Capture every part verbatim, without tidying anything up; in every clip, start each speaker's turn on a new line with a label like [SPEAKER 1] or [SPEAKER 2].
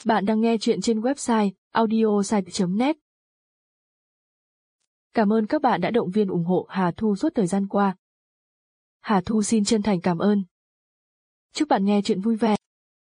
[SPEAKER 1] Bạn đang nghe chuyện trên website audiosite chấm net. Cảm ơn các bạn đã động viên ủng hộ Hà Thu suốt thời gian qua. Hà Thu xin chân thành cảm ơn. Chúc bạn nghe chuyện vui vẻ.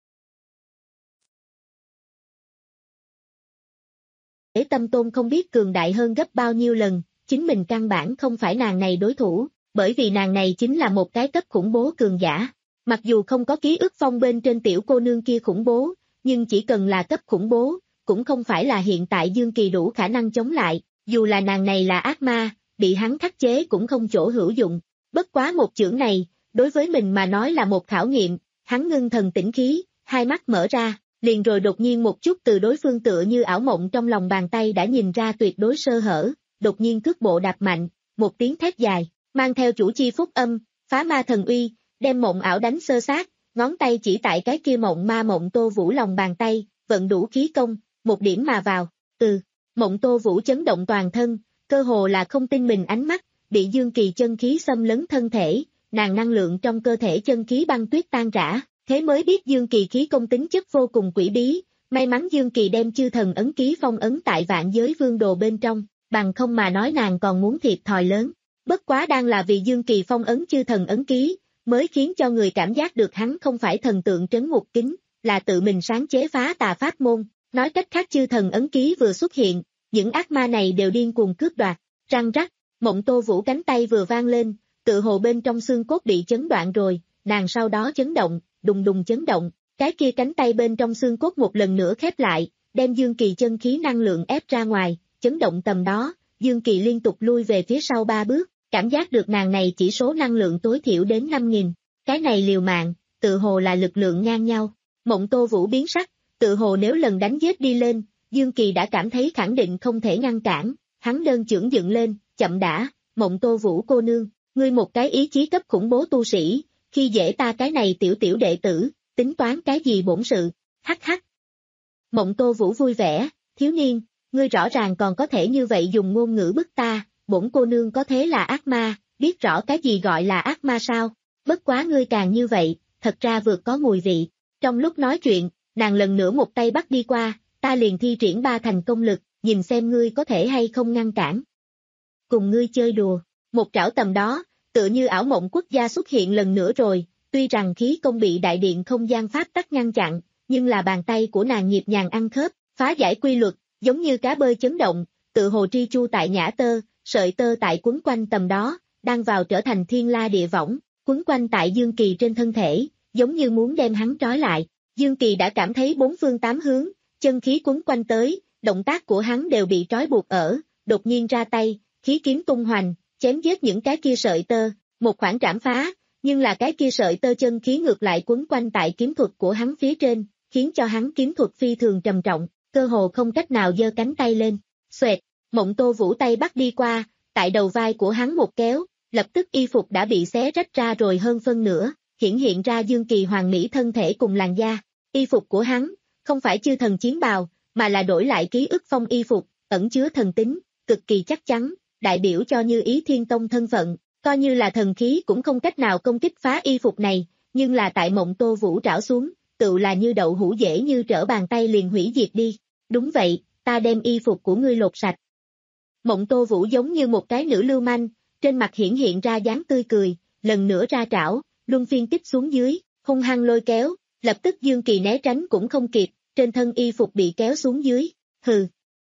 [SPEAKER 2] Để Tâm Tôn không biết cường đại hơn gấp bao nhiêu lần, chính mình căn bản không phải nàng này đối thủ, bởi vì nàng này chính là một cái cấp khủng bố cường giả. Mặc dù không có ký ức phong bên trên tiểu cô nương kia khủng bố, nhưng chỉ cần là cấp khủng bố, cũng không phải là hiện tại Dương Kỳ đủ khả năng chống lại, dù là nàng này là ác ma, bị hắn khắc chế cũng không chỗ hữu dụng. Bất quá một chưởng này, đối với mình mà nói là một khảo nghiệm, hắn ngưng thần tĩnh khí, hai mắt mở ra, liền rồi đột nhiên một chút từ đối phương tựa như ảo mộng trong lòng bàn tay đã nhìn ra tuyệt đối sơ hở, đột nhiên cước bộ đạp mạnh, một tiếng thét dài, mang theo chủ chi phúc âm, phá ma thần uy, đem mộng ảo đánh sơ sát, ngón tay chỉ tại cái kia mộng ma mộng Tô Vũ lòng bàn tay, vận đủ khí công, một điểm mà vào, từ, mộng Tô Vũ chấn động toàn thân, cơ hồ là không tin mình ánh mắt, bị Dương Kỳ chân khí xâm lấn thân thể, nàng năng lượng trong cơ thể chân khí băng tuyết tan rã, thế mới biết Dương Kỳ khí công tính chất vô cùng quỷ bí, may mắn Dương Kỳ đem chư thần ấn ký phong ấn tại vạn giới vương đồ bên trong, bằng không mà nói nàng còn muốn thiệt thòi lớn, bất quá đang là vì Dương Kỳ phong ấn chư thần ấn ký, mới khiến cho người cảm giác được hắn không phải thần tượng trấn ngục kính, là tự mình sáng chế phá tà pháp môn, nói cách khác chư thần ấn ký vừa xuất hiện, những ác ma này đều điên cuồng cướp đoạt, răng rắc, mộng Tô Vũ cánh tay vừa vang lên, tự hồ bên trong xương cốt bị chấn đoạn rồi, nàng sau đó chấn động, đùng đùng chấn động, cái kia cánh tay bên trong xương cốt một lần nữa khép lại, đem Dương Kỳ chân khí năng lượng ép ra ngoài, chấn động tầm đó, Dương Kỳ liên tục lui về phía sau ba bước, cảm giác được nàng này chỉ số năng lượng tối thiểu đến năm nghìn, cái này liều mạng, tự hồ là lực lượng ngang nhau, mộng Tô Vũ biến sắc, tự hồ nếu lần đánh giết đi lên, Dương Kỳ đã cảm thấy khẳng định không thể ngăn cản, hắn đơn chưởng dựng lên, chậm đã, mộng Tô Vũ cô nương, ngươi một cái ý chí cấp khủng bố tu sĩ, khi dễ ta cái này tiểu tiểu đệ tử, tính toán cái gì bổn sự, hắc hắc. Mộng Tô Vũ vui vẻ, thiếu niên, ngươi rõ ràng còn có thể như vậy dùng ngôn ngữ bức ta, bổn cô nương có thế là ác ma, biết rõ cái gì gọi là ác ma sao, bất quá ngươi càng như vậy, thật ra vượt có mùi vị. Trong lúc nói chuyện, nàng lần nữa một tay bắt đi qua, ta liền thi triển ba thành công lực, nhìn xem ngươi có thể hay không ngăn cản. Cùng ngươi chơi đùa, một trảo tầm đó, tựa như ảo mộng quốc gia xuất hiện lần nữa rồi, tuy rằng khí công bị đại điện không gian pháp tắc ngăn chặn, nhưng là bàn tay của nàng nhịp nhàng ăn khớp, phá giải quy luật, giống như cá bơi chấn động, tự hồ tri chu tại nhã tơ, sợi tơ tại quấn quanh tầm đó, đang vào trở thành thiên la địa võng, quấn quanh tại Dương Kỳ trên thân thể, giống như muốn đem hắn trói lại. Dương Kỳ đã cảm thấy bốn phương tám hướng, chân khí quấn quanh tới, động tác của hắn đều bị trói buộc ở, đột nhiên ra tay, khí kiếm tung hoành, chém giết những cái kia sợi tơ, một khoảng trảm phá, nhưng là cái kia sợi tơ chân khí ngược lại quấn quanh tại kiếm thuật của hắn phía trên, khiến cho hắn kiếm thuật phi thường trầm trọng, cơ hồ không cách nào giơ cánh tay lên. Xoẹt, mộng Tô Vũ tay bắt đi qua, tại đầu vai của hắn một kéo, lập tức y phục đã bị xé rách ra rồi hơn phân nửa, hiển hiện ra Dương Kỳ hoàn mỹ thân thể cùng làn da. Y phục của hắn, không phải chư thần chiến bào, mà là đổi lại ký ức phong y phục, ẩn chứa thần tính, cực kỳ chắc chắn, đại biểu cho Như Ý Thiên Tông thân phận, coi như là thần khí cũng không cách nào công kích phá y phục này, nhưng là tại mộng Tô Vũ trảo xuống, tự là như đậu hũ dễ như trở bàn tay liền hủy diệt đi. Đúng vậy, ta đem y phục của ngươi lột sạch. Mộng Tô Vũ giống như một cái nữ lưu manh, trên mặt hiển hiện ra dáng tươi cười, lần nữa ra trảo, luân phiên kích xuống dưới, hung hăng lôi kéo, lập tức Dương Kỳ né tránh cũng không kịp, trên thân y phục bị kéo xuống dưới, hừ.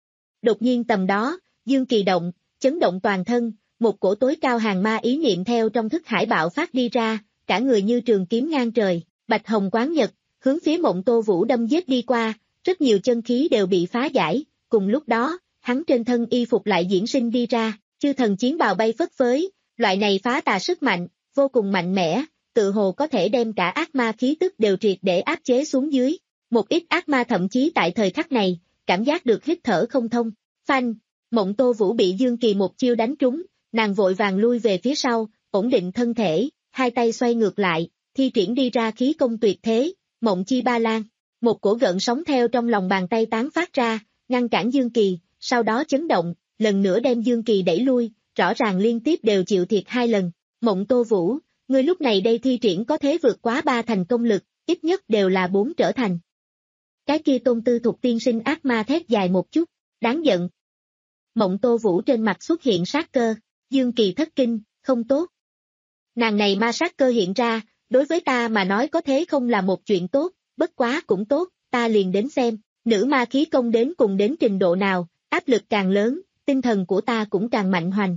[SPEAKER 2] Đột nhiên tầm đó, Dương Kỳ động, chấn động toàn thân, một cổ tối cao hàng ma ý niệm theo trong thức hải bạo phát đi ra, cả người như trường kiếm ngang trời, bạch hồng quán nhật, hướng phía mộng Tô Vũ đâm giết đi qua, rất nhiều chân khí đều bị phá giải, cùng lúc đó, hắn trên thân y phục lại diễn sinh đi ra, chư thần chiến bào bay phất phới, loại này phá tà sức mạnh, vô cùng mạnh mẽ, tự hồ có thể đem cả ác ma khí tức đều triệt để áp chế xuống dưới, một ít ác ma thậm chí tại thời khắc này, cảm giác được hít thở không thông, phanh, mộng Tô Vũ bị Dương Kỳ một chiêu đánh trúng, nàng vội vàng lui về phía sau, ổn định thân thể, hai tay xoay ngược lại, thi triển đi ra khí công tuyệt thế, mộng chi ba lan, một cổ gợn sóng theo trong lòng bàn tay tán phát ra, ngăn cản Dương Kỳ, sau đó chấn động, lần nữa đem Dương Kỳ đẩy lui, rõ ràng liên tiếp đều chịu thiệt hai lần, mộng Tô Vũ, ngươi lúc này đây thi triển có thế vượt quá ba thành công lực, ít nhất đều là bốn trở thành. Cái kia Tôn Tư Thục tiên sinh ác ma thét dài một chút, đáng giận. Mộng Tô Vũ trên mặt xuất hiện sát cơ, Dương Kỳ thất kinh, không tốt. Nàng này ma sát cơ hiện ra, đối với ta mà nói có thế không là một chuyện tốt, bất quá cũng tốt, ta liền đến xem, nữ ma khí công đến cùng đến trình độ nào, áp lực càng lớn, tinh thần của ta cũng càng mạnh hoành.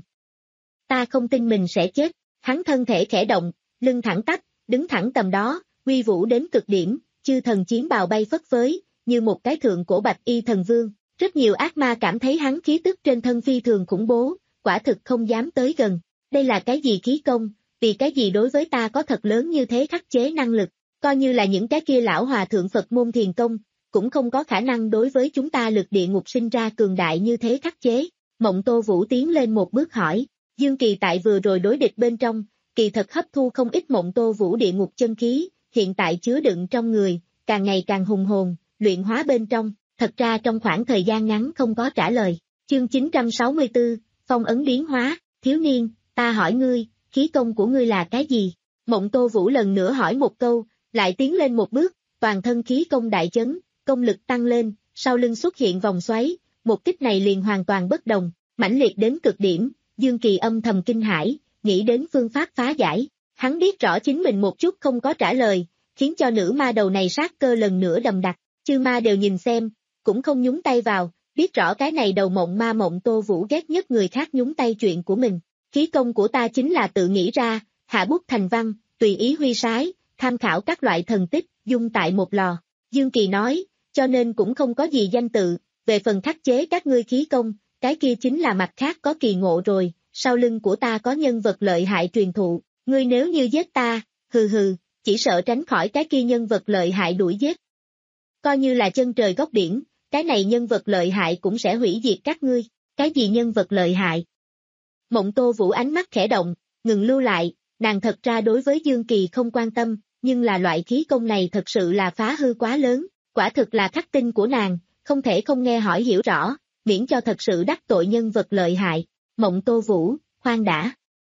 [SPEAKER 2] Ta không tin mình sẽ chết, hắn thân thể khẽ động, lưng thẳng tắp, đứng thẳng tầm đó, uy vũ đến cực điểm, chư thần chiến bào bay phất phới, như một cái thượng cổ bạch y thần vương. Rất nhiều ác ma cảm thấy hắn khí tức trên thân phi thường khủng bố, quả thực không dám tới gần. Đây là cái gì khí công, vì cái gì đối với ta có thật lớn như thế khắc chế năng lực, coi như là những cái kia lão hòa thượng Phật môn thiền công, cũng không có khả năng đối với chúng ta lực địa ngục sinh ra cường đại như thế khắc chế. Mộng Tô Vũ tiến lên một bước hỏi, Dương Kỳ tại vừa rồi đối địch bên trong, kỳ thật hấp thu không ít Mộng Tô Vũ địa ngục chân khí, hiện tại chứa đựng trong người, càng ngày càng hùng hồn, luyện hóa bên trong, thật ra trong khoảng thời gian ngắn không có trả lời. Chương chín trăm sáu mươi tư, phong ấn biến hóa, thiếu niên, ta hỏi ngươi, khí công của ngươi là cái gì? Mộng Tô Vũ lần nữa hỏi một câu, lại tiến lên một bước, toàn thân khí công đại chấn, công lực tăng lên, sau lưng xuất hiện vòng xoáy, một kích này liền hoàn toàn bất đồng, mãnh liệt đến cực điểm, Dương Kỳ âm thầm kinh hãi, nghĩ đến phương pháp phá giải. Hắn biết rõ chính mình một chút không có trả lời, khiến cho nữ ma đầu này sát cơ lần nữa đầm đặc, chư ma đều nhìn xem, cũng không nhúng tay vào, biết rõ cái này đầu mộng ma Mộng Tô Vũ ghét nhất người khác nhúng tay chuyện của mình. Khí công của ta chính là tự nghĩ ra, hạ bút thành văn, tùy ý huy sái, tham khảo các loại thần tích, dung tại một lò. Dương Kỳ nói, cho nên cũng không có gì danh tự, về phần khắc chế các ngươi khí công, cái kia chính là mặt khác có kỳ ngộ rồi, sau lưng của ta có nhân vật lợi hại truyền thụ, ngươi nếu như giết ta, hừ hừ, chỉ sợ tránh khỏi cái kia nhân vật lợi hại đuổi giết. Coi như là chân trời góc biển, cái này nhân vật lợi hại cũng sẽ hủy diệt các ngươi, cái gì nhân vật lợi hại? Mộng Tô Vũ ánh mắt khẽ động, ngừng lưu lại, nàng thật ra đối với Dương Kỳ không quan tâm, nhưng là loại khí công này thật sự là phá hư quá lớn, quả thực là khắc tinh của nàng, không thể không nghe hỏi hiểu rõ, miễn cho thật sự đắc tội nhân vật lợi hại. Mộng Tô Vũ, khoan đã.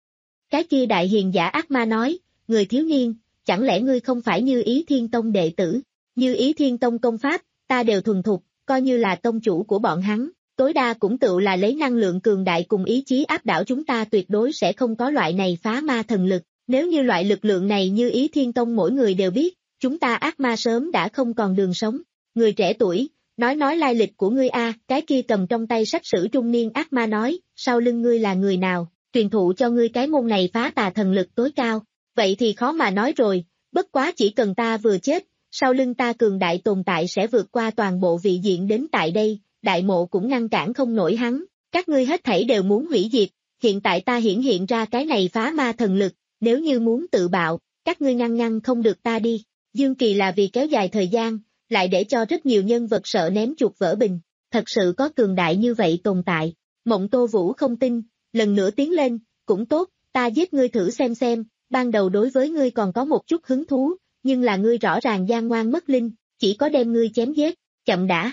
[SPEAKER 2] Cái kia đại hiền giả ác ma nói, người thiếu niên, chẳng lẽ ngươi không phải Như Ý Thiên Tông đệ tử? Như Ý Thiên Tông công pháp, ta đều thuần thục, coi như là tông chủ của bọn hắn, tối đa cũng tự là lấy năng lượng cường đại cùng ý chí áp đảo chúng ta, tuyệt đối sẽ không có loại này phá ma thần lực. Nếu như loại lực lượng này Như Ý Thiên Tông mỗi người đều biết, chúng ta ác ma sớm đã không còn đường sống. Người trẻ tuổi, nói nói lai lịch của ngươi a. Cái kia cầm trong tay sách sử trung niên ác ma nói, sau lưng ngươi là người nào, truyền thụ cho ngươi cái môn này phá tà thần lực tối cao. Vậy thì khó mà nói rồi, bất quá chỉ cần ta vừa chết, sau lưng ta cường đại tồn tại sẽ vượt qua toàn bộ vị diện đến tại đây, đại mộ cũng ngăn cản không nổi hắn, các ngươi hết thảy đều muốn hủy diệt, hiện tại ta hiển hiện ra cái này phá ma thần lực, nếu như muốn tự bạo, các ngươi ngăn ngăn không được ta đi. Dương Kỳ là vì kéo dài thời gian, lại để cho rất nhiều nhân vật sợ ném chuột vỡ bình, thật sự có cường đại như vậy tồn tại. Mộng Tô Vũ không tin, lần nữa tiến lên, cũng tốt, ta giết ngươi thử xem xem, ban đầu đối với ngươi còn có một chút hứng thú, nhưng là ngươi rõ ràng gian ngoan mất linh, chỉ có đem ngươi chém giết, chậm đã.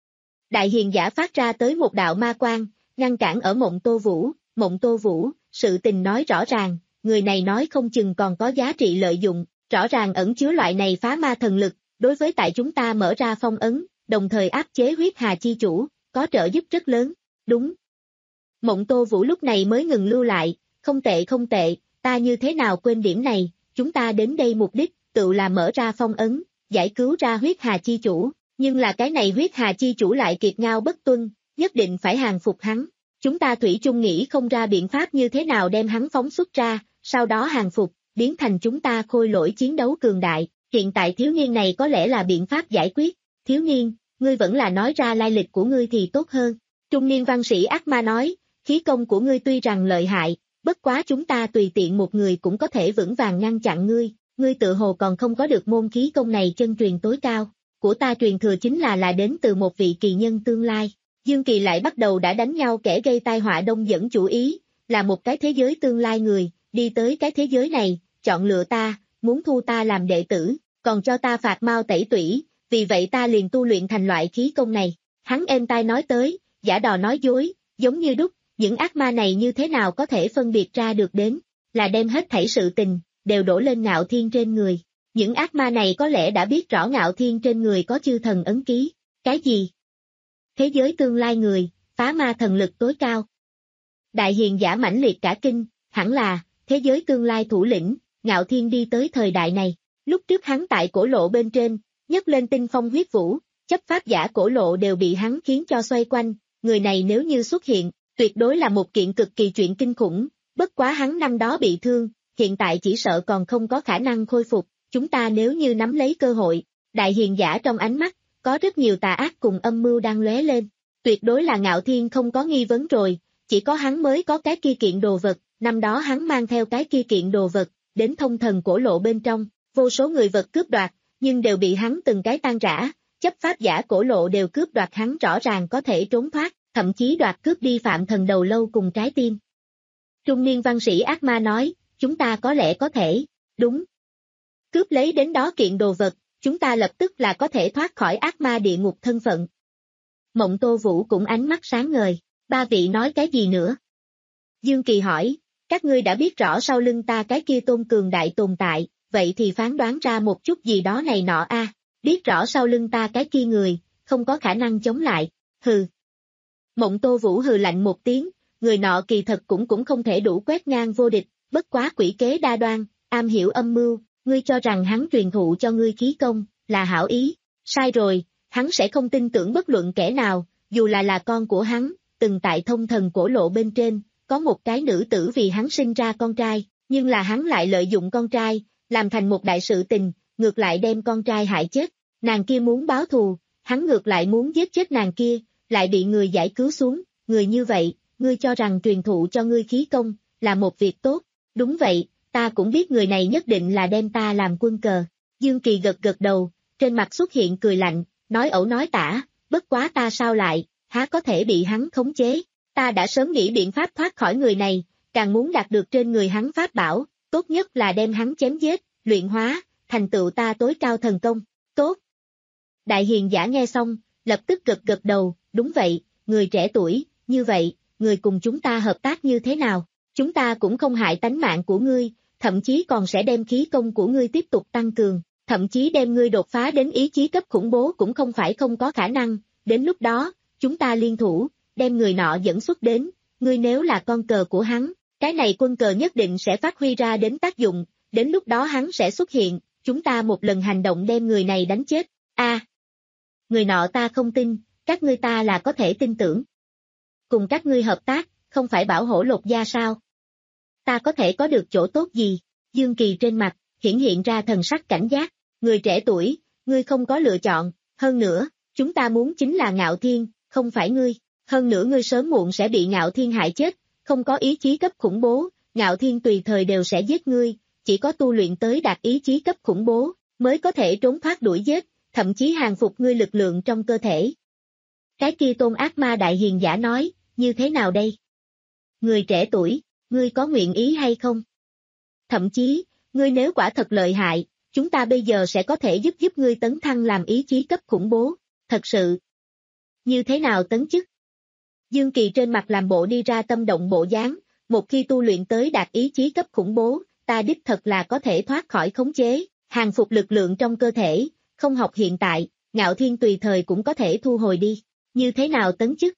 [SPEAKER 2] Đại hiền giả phát ra tới một đạo ma quang, ngăn cản ở Mộng Tô Vũ. Mộng Tô Vũ, sự tình nói rõ ràng, người này nói không chừng còn có giá trị lợi dụng, rõ ràng ẩn chứa loại này phá ma thần lực, đối với tại chúng ta mở ra phong ấn, đồng thời áp chế huyết hà chi chủ, có trợ giúp rất lớn, đúng. Mộng Tô Vũ lúc này mới ngừng lưu lại, không tệ không tệ, ta như thế nào quên điểm này, chúng ta đến đây mục đích, tự là mở ra phong ấn, giải cứu ra huyết hà chi chủ, nhưng là cái này huyết hà chi chủ lại kiệt ngao bất tuân, nhất định phải hàng phục hắn, chúng ta thủy chung nghĩ không ra biện pháp như thế nào đem hắn phóng xuất ra, sau đó hàng phục, biến thành chúng ta khôi lỗi chiến đấu cường đại, hiện tại thiếu niên này có lẽ là biện pháp giải quyết, thiếu niên, ngươi vẫn là nói ra lai lịch của ngươi thì tốt hơn. Trung niên văn sĩ ác ma nói, khí công của ngươi tuy rằng lợi hại, bất quá chúng ta tùy tiện một người cũng có thể vững vàng ngăn chặn ngươi, ngươi tự hồ còn không có được môn khí công này chân truyền tối cao, của ta truyền thừa chính là là đến từ một vị kỳ nhân tương lai. Dương Kỳ lại bắt đầu đã đánh nhau kẻ gây tai họa đông dẫn chủ ý, là một cái thế giới tương lai người, đi tới cái thế giới này, chọn lựa ta, muốn thu ta làm đệ tử, còn cho ta phạt mao tẩy tủy, vì vậy ta liền tu luyện thành loại khí công này. Hắn êm tai nói tới, giả đò nói dối, giống như đúc, những ác ma này như thế nào có thể phân biệt ra được đến, là đem hết thảy sự tình, đều đổ lên Ngạo Thiên trên người. Những ác ma này có lẽ đã biết rõ Ngạo Thiên trên người có chư thần ấn ký. Cái gì? Thế giới tương lai người, phá ma thần lực tối cao. Đại hiền giả mãnh liệt cả kinh, hẳn là, thế giới tương lai thủ lĩnh, Ngạo Thiên đi tới thời đại này. Lúc trước hắn tại cổ lộ bên trên, nhấc lên tinh phong huyết vũ, chấp pháp giả cổ lộ đều bị hắn khiến cho xoay quanh, người này nếu như xuất hiện, tuyệt đối là một kiện cực kỳ chuyện kinh khủng, bất quá hắn năm đó bị thương, hiện tại chỉ sợ còn không có khả năng khôi phục, chúng ta nếu như nắm lấy cơ hội, đại hiền giả trong ánh mắt, có rất nhiều tà ác cùng âm mưu đang lóe lên, tuyệt đối là Ngạo Thiên không có nghi vấn rồi, chỉ có hắn mới có cái kia kiện đồ vật, năm đó hắn mang theo cái kia kiện đồ vật, đến thông thần cổ lộ bên trong, vô số người vật cướp đoạt, nhưng đều bị hắn từng cái tan rã, chấp pháp giả cổ lộ đều cướp đoạt hắn rõ ràng có thể trốn thoát, thậm chí đoạt cướp đi Phạm Thần đầu lâu cùng trái tim. Trung niên văn sĩ ác ma nói, chúng ta có lẽ có thể, đúng. Cướp lấy đến đó kiện đồ vật, chúng ta lập tức là có thể thoát khỏi ác ma địa ngục thân phận. Mộng Tô Vũ cũng ánh mắt sáng ngời, ba vị nói cái gì nữa? Dương Kỳ hỏi, các ngươi đã biết rõ sau lưng ta cái kia tôn cường đại tồn tại, vậy thì phán đoán ra một chút gì đó này nọ a. Biết rõ sau lưng ta cái kia người, không có khả năng chống lại, hừ. Mộng Tô Vũ hừ lạnh một tiếng, người nọ kỳ thật cũng cũng không thể đủ quét ngang vô địch, bất quá quỷ kế đa đoan, am hiểu âm mưu, ngươi cho rằng hắn truyền thụ cho ngươi khí công, là hảo ý, sai rồi, hắn sẽ không tin tưởng bất luận kẻ nào, dù là là con của hắn, từng tại thông thần cổ lộ bên trên, có một cái nữ tử vì hắn sinh ra con trai, nhưng là hắn lại lợi dụng con trai, làm thành một đại sự tình, ngược lại đem con trai hại chết, nàng kia muốn báo thù, hắn ngược lại muốn giết chết nàng kia, lại bị người giải cứu xuống, người như vậy, ngươi cho rằng truyền thụ cho ngươi khí công, là một việc tốt, đúng vậy, ta cũng biết người này nhất định là đem ta làm quân cờ, Dương Kỳ gật gật đầu, trên mặt xuất hiện cười lạnh, nói ẩu nói tả, bất quá ta sao lại, há có thể bị hắn khống chế, ta đã sớm nghĩ biện pháp thoát khỏi người này, càng muốn đạt được trên người hắn pháp bảo, tốt nhất là đem hắn chém giết, luyện hóa, thành tựu ta tối cao thần công, tốt. Đại hiền giả nghe xong, lập tức gật gật đầu, đúng vậy, người trẻ tuổi, như vậy, người cùng chúng ta hợp tác như thế nào, chúng ta cũng không hại tánh mạng của ngươi, thậm chí còn sẽ đem khí công của ngươi tiếp tục tăng cường, thậm chí đem ngươi đột phá đến ý chí cấp khủng bố cũng không phải không có khả năng, đến lúc đó, chúng ta liên thủ, đem người nọ dẫn xuất đến, ngươi nếu là con cờ của hắn, cái này quân cờ nhất định sẽ phát huy ra đến tác dụng, đến lúc đó hắn sẽ xuất hiện, chúng ta một lần hành động đem người này đánh chết, a à, người nọ ta không tin, các ngươi ta là có thể tin tưởng. Cùng các ngươi hợp tác, không phải bảo hổ lột da sao? Ta có thể có được chỗ tốt gì? Dương Kỳ trên mặt, hiển hiện ra thần sắc cảnh giác, người trẻ tuổi, ngươi không có lựa chọn, hơn nữa, chúng ta muốn chính là Ngạo Thiên, không phải ngươi, hơn nữa ngươi sớm muộn sẽ bị Ngạo Thiên hại chết, không có ý chí cấp khủng bố, Ngạo Thiên tùy thời đều sẽ giết ngươi, chỉ có tu luyện tới đạt ý chí cấp khủng bố, mới có thể trốn thoát đuổi giết, thậm chí hàng phục ngươi lực lượng trong cơ thể. Cái kia tôn ác ma đại hiền giả nói, như thế nào đây? Người trẻ tuổi, ngươi có nguyện ý hay không? Thậm chí, ngươi nếu quả thật lợi hại, chúng ta bây giờ sẽ có thể giúp giúp ngươi tấn thăng làm ý chí cấp khủng bố, thật sự. Như thế nào tấn chức? Dương Kỳ trên mặt làm bộ đi ra tâm động bộ dáng, một khi tu luyện tới đạt ý chí cấp khủng bố, ta đích thật là có thể thoát khỏi khống chế, hàng phục lực lượng trong cơ thể, không học hiện tại, Ngạo Thiên tùy thời cũng có thể thu hồi đi, như thế nào tấn chức?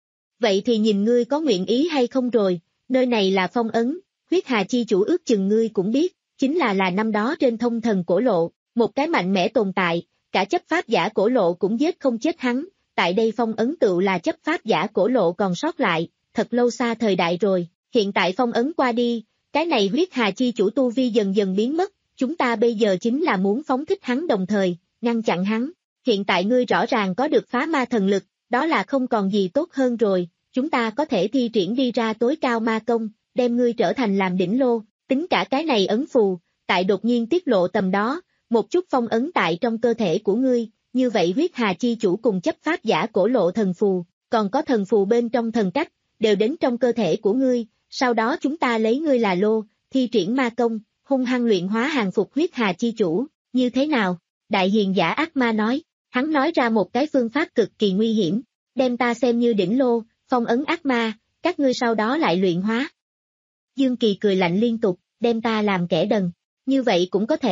[SPEAKER 2] Vậy thì nhìn ngươi có nguyện ý hay không rồi, nơi này là phong ấn, huyết hà chi chủ ước chừng ngươi cũng biết, chính là là năm đó trên thông thần cổ lộ, một cái mạnh mẽ tồn tại, cả chấp pháp giả cổ lộ cũng giết không chết hắn, tại đây phong ấn tựu là chấp pháp giả cổ lộ còn sót lại, thật lâu xa thời đại rồi, hiện tại phong ấn qua đi, cái này huyết hà chi chủ tu vi dần dần biến mất, chúng ta bây giờ chính là muốn phóng thích hắn đồng thời, ngăn chặn hắn, hiện tại ngươi rõ ràng có được phá ma thần lực, đó là không còn gì tốt hơn rồi, chúng ta có thể thi triển đi ra tối cao ma công, đem ngươi trở thành làm đỉnh lô, tính cả cái này ấn phù, tại đột nhiên tiết lộ tầm đó, một chút phong ấn tại trong cơ thể của ngươi, như vậy huyết hà chi chủ cùng chấp pháp giả cổ lộ thần phù, còn có thần phù bên trong thần cách, đều đến trong cơ thể của ngươi, sau đó chúng ta lấy ngươi là lô, thi triển ma công, hung hăng luyện hóa hàng phục huyết hà chi chủ, như thế nào? Đại hiền giả ác ma nói, hắn nói ra một cái phương pháp cực kỳ nguy hiểm, đem ta xem như đỉnh lô, phong ấn ác ma, các ngươi sau đó lại luyện hóa. Dương Kỳ cười lạnh liên tục, đem ta làm kẻ đần, như vậy cũng có thể,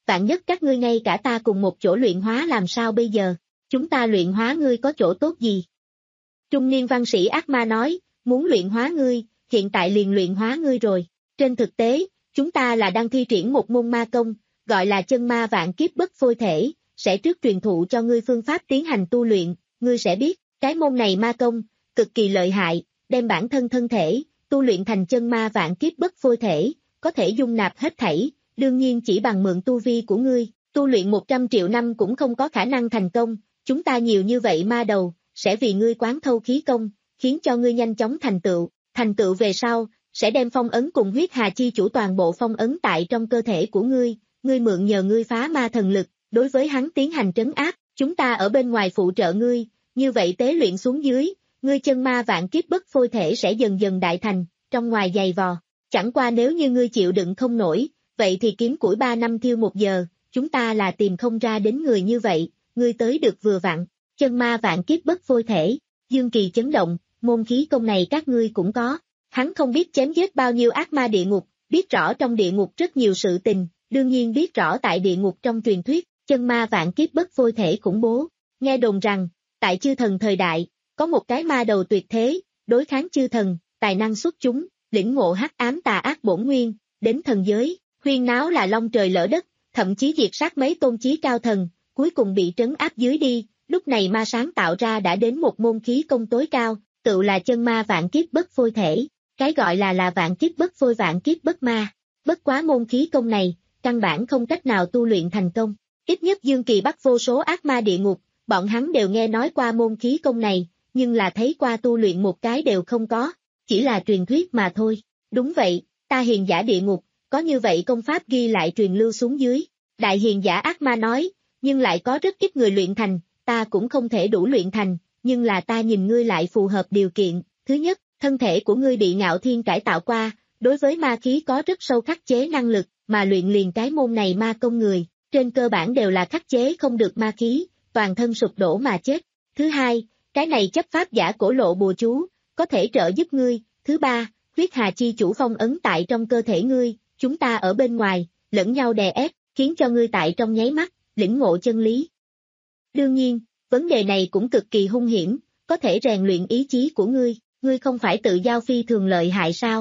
[SPEAKER 2] vạn nhất các ngươi ngay cả ta cùng một chỗ luyện hóa làm sao bây giờ, chúng ta luyện hóa ngươi có chỗ tốt gì? Trung niên văn sĩ ác ma nói, muốn luyện hóa ngươi, hiện tại liền luyện hóa ngươi rồi, trên thực tế, chúng ta là đang thi triển một môn ma công, gọi là chân ma vạn kiếp bất phôi thể, sẽ trước truyền thụ cho ngươi phương pháp tiến hành tu luyện, ngươi sẽ biết, cái môn này ma công, cực kỳ lợi hại, đem bản thân thân thể, tu luyện thành chân ma vạn kiếp bất phôi thể, có thể dung nạp hết thảy, đương nhiên chỉ bằng mượn tu vi của ngươi, tu luyện một trăm triệu năm cũng không có khả năng thành công, chúng ta nhiều như vậy ma đầu, sẽ vì ngươi quán thâu khí công, khiến cho ngươi nhanh chóng thành tựu, thành tựu về sau, sẽ đem phong ấn cùng huyết hà chi chủ toàn bộ phong ấn tại trong cơ thể của ngươi, ngươi mượn nhờ ngươi phá ma thần lực, đối với hắn tiến hành trấn áp, chúng ta ở bên ngoài phụ trợ ngươi, như vậy tế luyện xuống dưới, ngươi chân ma vạn kiếp bất phôi thể sẽ dần dần đại thành, trong ngoài dày vò, chẳng qua nếu như ngươi chịu đựng không nổi, vậy thì kiếm củi ba năm thiêu một giờ, chúng ta là tìm không ra đến người như vậy, ngươi tới được vừa vặn, chân ma vạn kiếp bất phôi thể, Dương Kỳ chấn động, môn khí công này các ngươi cũng có, hắn không biết chém giết bao nhiêu ác ma địa ngục, biết rõ trong địa ngục rất nhiều sự tình, đương nhiên biết rõ tại địa ngục trong truyền thuyết, chân ma vạn kiếp bất phôi thể khủng bố, nghe đồn rằng, tại chư thần thời đại, có một cái ma đầu tuyệt thế, đối kháng chư thần, tài năng xuất chúng, lĩnh ngộ hắc ám tà ác bổn nguyên, đến thần giới, huyên náo là long trời lỡ đất, thậm chí diệt sát mấy tôn chí cao thần, cuối cùng bị trấn áp dưới đi, lúc này ma sáng tạo ra đã đến một môn khí công tối cao, tự là chân ma vạn kiếp bất phôi thể, cái gọi là là vạn kiếp bất phôi vạn kiếp bất ma, bất quá môn khí công này, căn bản không cách nào tu luyện thành công, ít nhất Dương Kỳ bắt vô số ác ma địa ngục, bọn hắn đều nghe nói qua môn khí công này, nhưng là thấy qua tu luyện một cái đều không có, chỉ là truyền thuyết mà thôi, đúng vậy, ta hiền giả địa ngục, có như vậy công pháp ghi lại truyền lưu xuống dưới, đại hiền giả ác ma nói, nhưng lại có rất ít người luyện thành, ta cũng không thể đủ luyện thành, nhưng là ta nhìn ngươi lại phù hợp điều kiện, thứ nhất, thân thể của ngươi bị ngạo thiên cải tạo qua, đối với ma khí có rất sâu khắc chế năng lực, mà luyện liền cái môn này ma công người, trên cơ bản đều là khắc chế không được ma khí, toàn thân sụp đổ mà chết, thứ hai, cái này chấp pháp giả cổ lộ bùa chú, có thể trợ giúp ngươi, thứ ba, huyết hà chi chủ phong ấn tại trong cơ thể ngươi, chúng ta ở bên ngoài, lẫn nhau đè ép, khiến cho ngươi tại trong nháy mắt, lĩnh ngộ chân lý. Đương nhiên, vấn đề này cũng cực kỳ hung hiểm, có thể rèn luyện ý chí của ngươi, ngươi không phải tự giao phi thường lợi hại sao?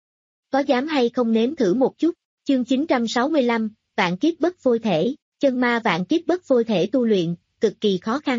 [SPEAKER 2] Có dám hay không nếm thử một chút, chương chín trăm sáu mươi lăm, vạn kiếp bất phôi thể, chân ma vạn kiếp bất phôi thể tu luyện, cực kỳ khó khăn.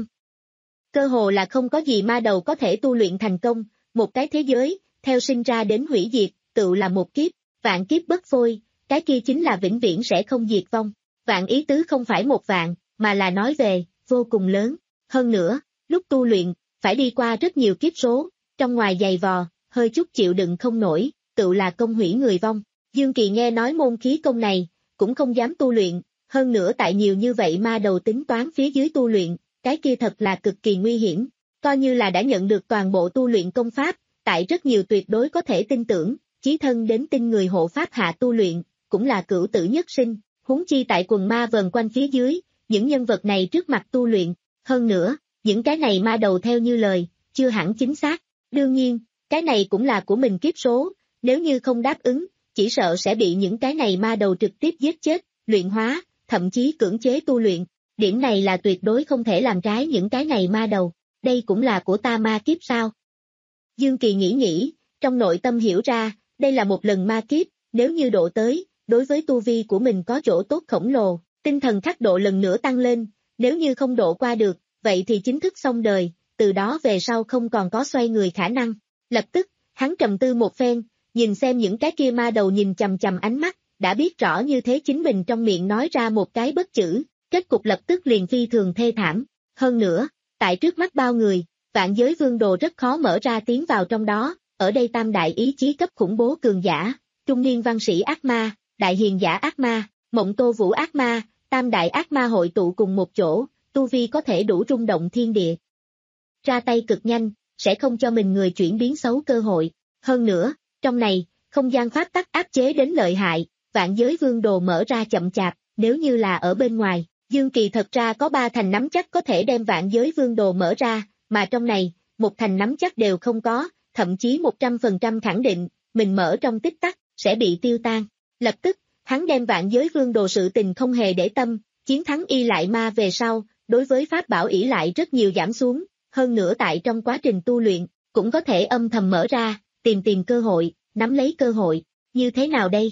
[SPEAKER 2] Cơ hồ là không có gì ma đầu có thể tu luyện thành công, một cái thế giới, theo sinh ra đến hủy diệt, tự là một kiếp, vạn kiếp bất phôi, cái kia chính là vĩnh viễn sẽ không diệt vong, vạn ý tứ không phải một vạn, mà là nói về, vô cùng lớn, hơn nữa, lúc tu luyện, phải đi qua rất nhiều kiếp số, trong ngoài dày vò, hơi chút chịu đựng không nổi, tự là công hủy người vong, Dương Kỳ nghe nói môn khí công này, cũng không dám tu luyện, hơn nữa tại nhiều như vậy ma đầu tính toán phía dưới tu luyện, cái kia thật là cực kỳ nguy hiểm, coi như là đã nhận được toàn bộ tu luyện công pháp, tại rất nhiều tuyệt đối có thể tin tưởng, chí thân đến tin người hộ pháp hạ tu luyện, cũng là cửu tử nhất sinh, huống chi tại quần ma vần quanh phía dưới, những nhân vật này trước mặt tu luyện, hơn nữa, những cái này ma đầu theo như lời, chưa hẳn chính xác, đương nhiên, cái này cũng là của mình kiếp số, nếu như không đáp ứng, chỉ sợ sẽ bị những cái này ma đầu trực tiếp giết chết, luyện hóa, thậm chí cưỡng chế tu luyện, điểm này là tuyệt đối không thể làm trái những cái này ma đầu, đây cũng là của ta ma kiếp sao? Dương Kỳ nghĩ nghĩ, trong nội tâm hiểu ra, đây là một lần ma kiếp, nếu như độ tới, đối với tu vi của mình có chỗ tốt khổng lồ, tinh thần khắc độ lần nữa tăng lên, nếu như không độ qua được, vậy thì chính thức xong đời, từ đó về sau không còn có xoay người khả năng. Lập tức, hắn trầm tư một phen, nhìn xem những cái kia ma đầu nhìn chằm chằm ánh mắt, đã biết rõ như thế chính mình trong miệng nói ra một cái bất chữ, kết cục lập tức liền phi thường thê thảm. Hơn nữa, tại trước mắt bao người, vạn giới vương đồ rất khó mở ra tiến vào trong đó, ở đây tam đại ý chí cấp khủng bố cường giả, trung niên văn sĩ ác ma, đại hiền giả ác ma, mộng tô vũ ác ma, tam đại ác ma hội tụ cùng một chỗ, tu vi có thể đủ rung động thiên địa. Ra tay cực nhanh, sẽ không cho mình người chuyển biến xấu cơ hội. Hơn nữa, trong này, không gian pháp tắc áp chế đến lợi hại, vạn giới vương đồ mở ra chậm chạp, nếu như là ở bên ngoài, Dương Kỳ thật ra có ba thành nắm chắc có thể đem vạn giới vương đồ mở ra, mà trong này, một thành nắm chắc đều không có, thậm chí một trăm phần trăm khẳng định, mình mở trong tích tắc, sẽ bị tiêu tan. Lập tức, Hắn đem vạn giới vương đồ sự tình không hề để tâm, chiến thắng y lại ma về sau, đối với pháp bảo ỷ lại rất nhiều giảm xuống, hơn nữa tại trong quá trình tu luyện, cũng có thể âm thầm mở ra, tìm tìm cơ hội, nắm lấy cơ hội, như thế nào đây?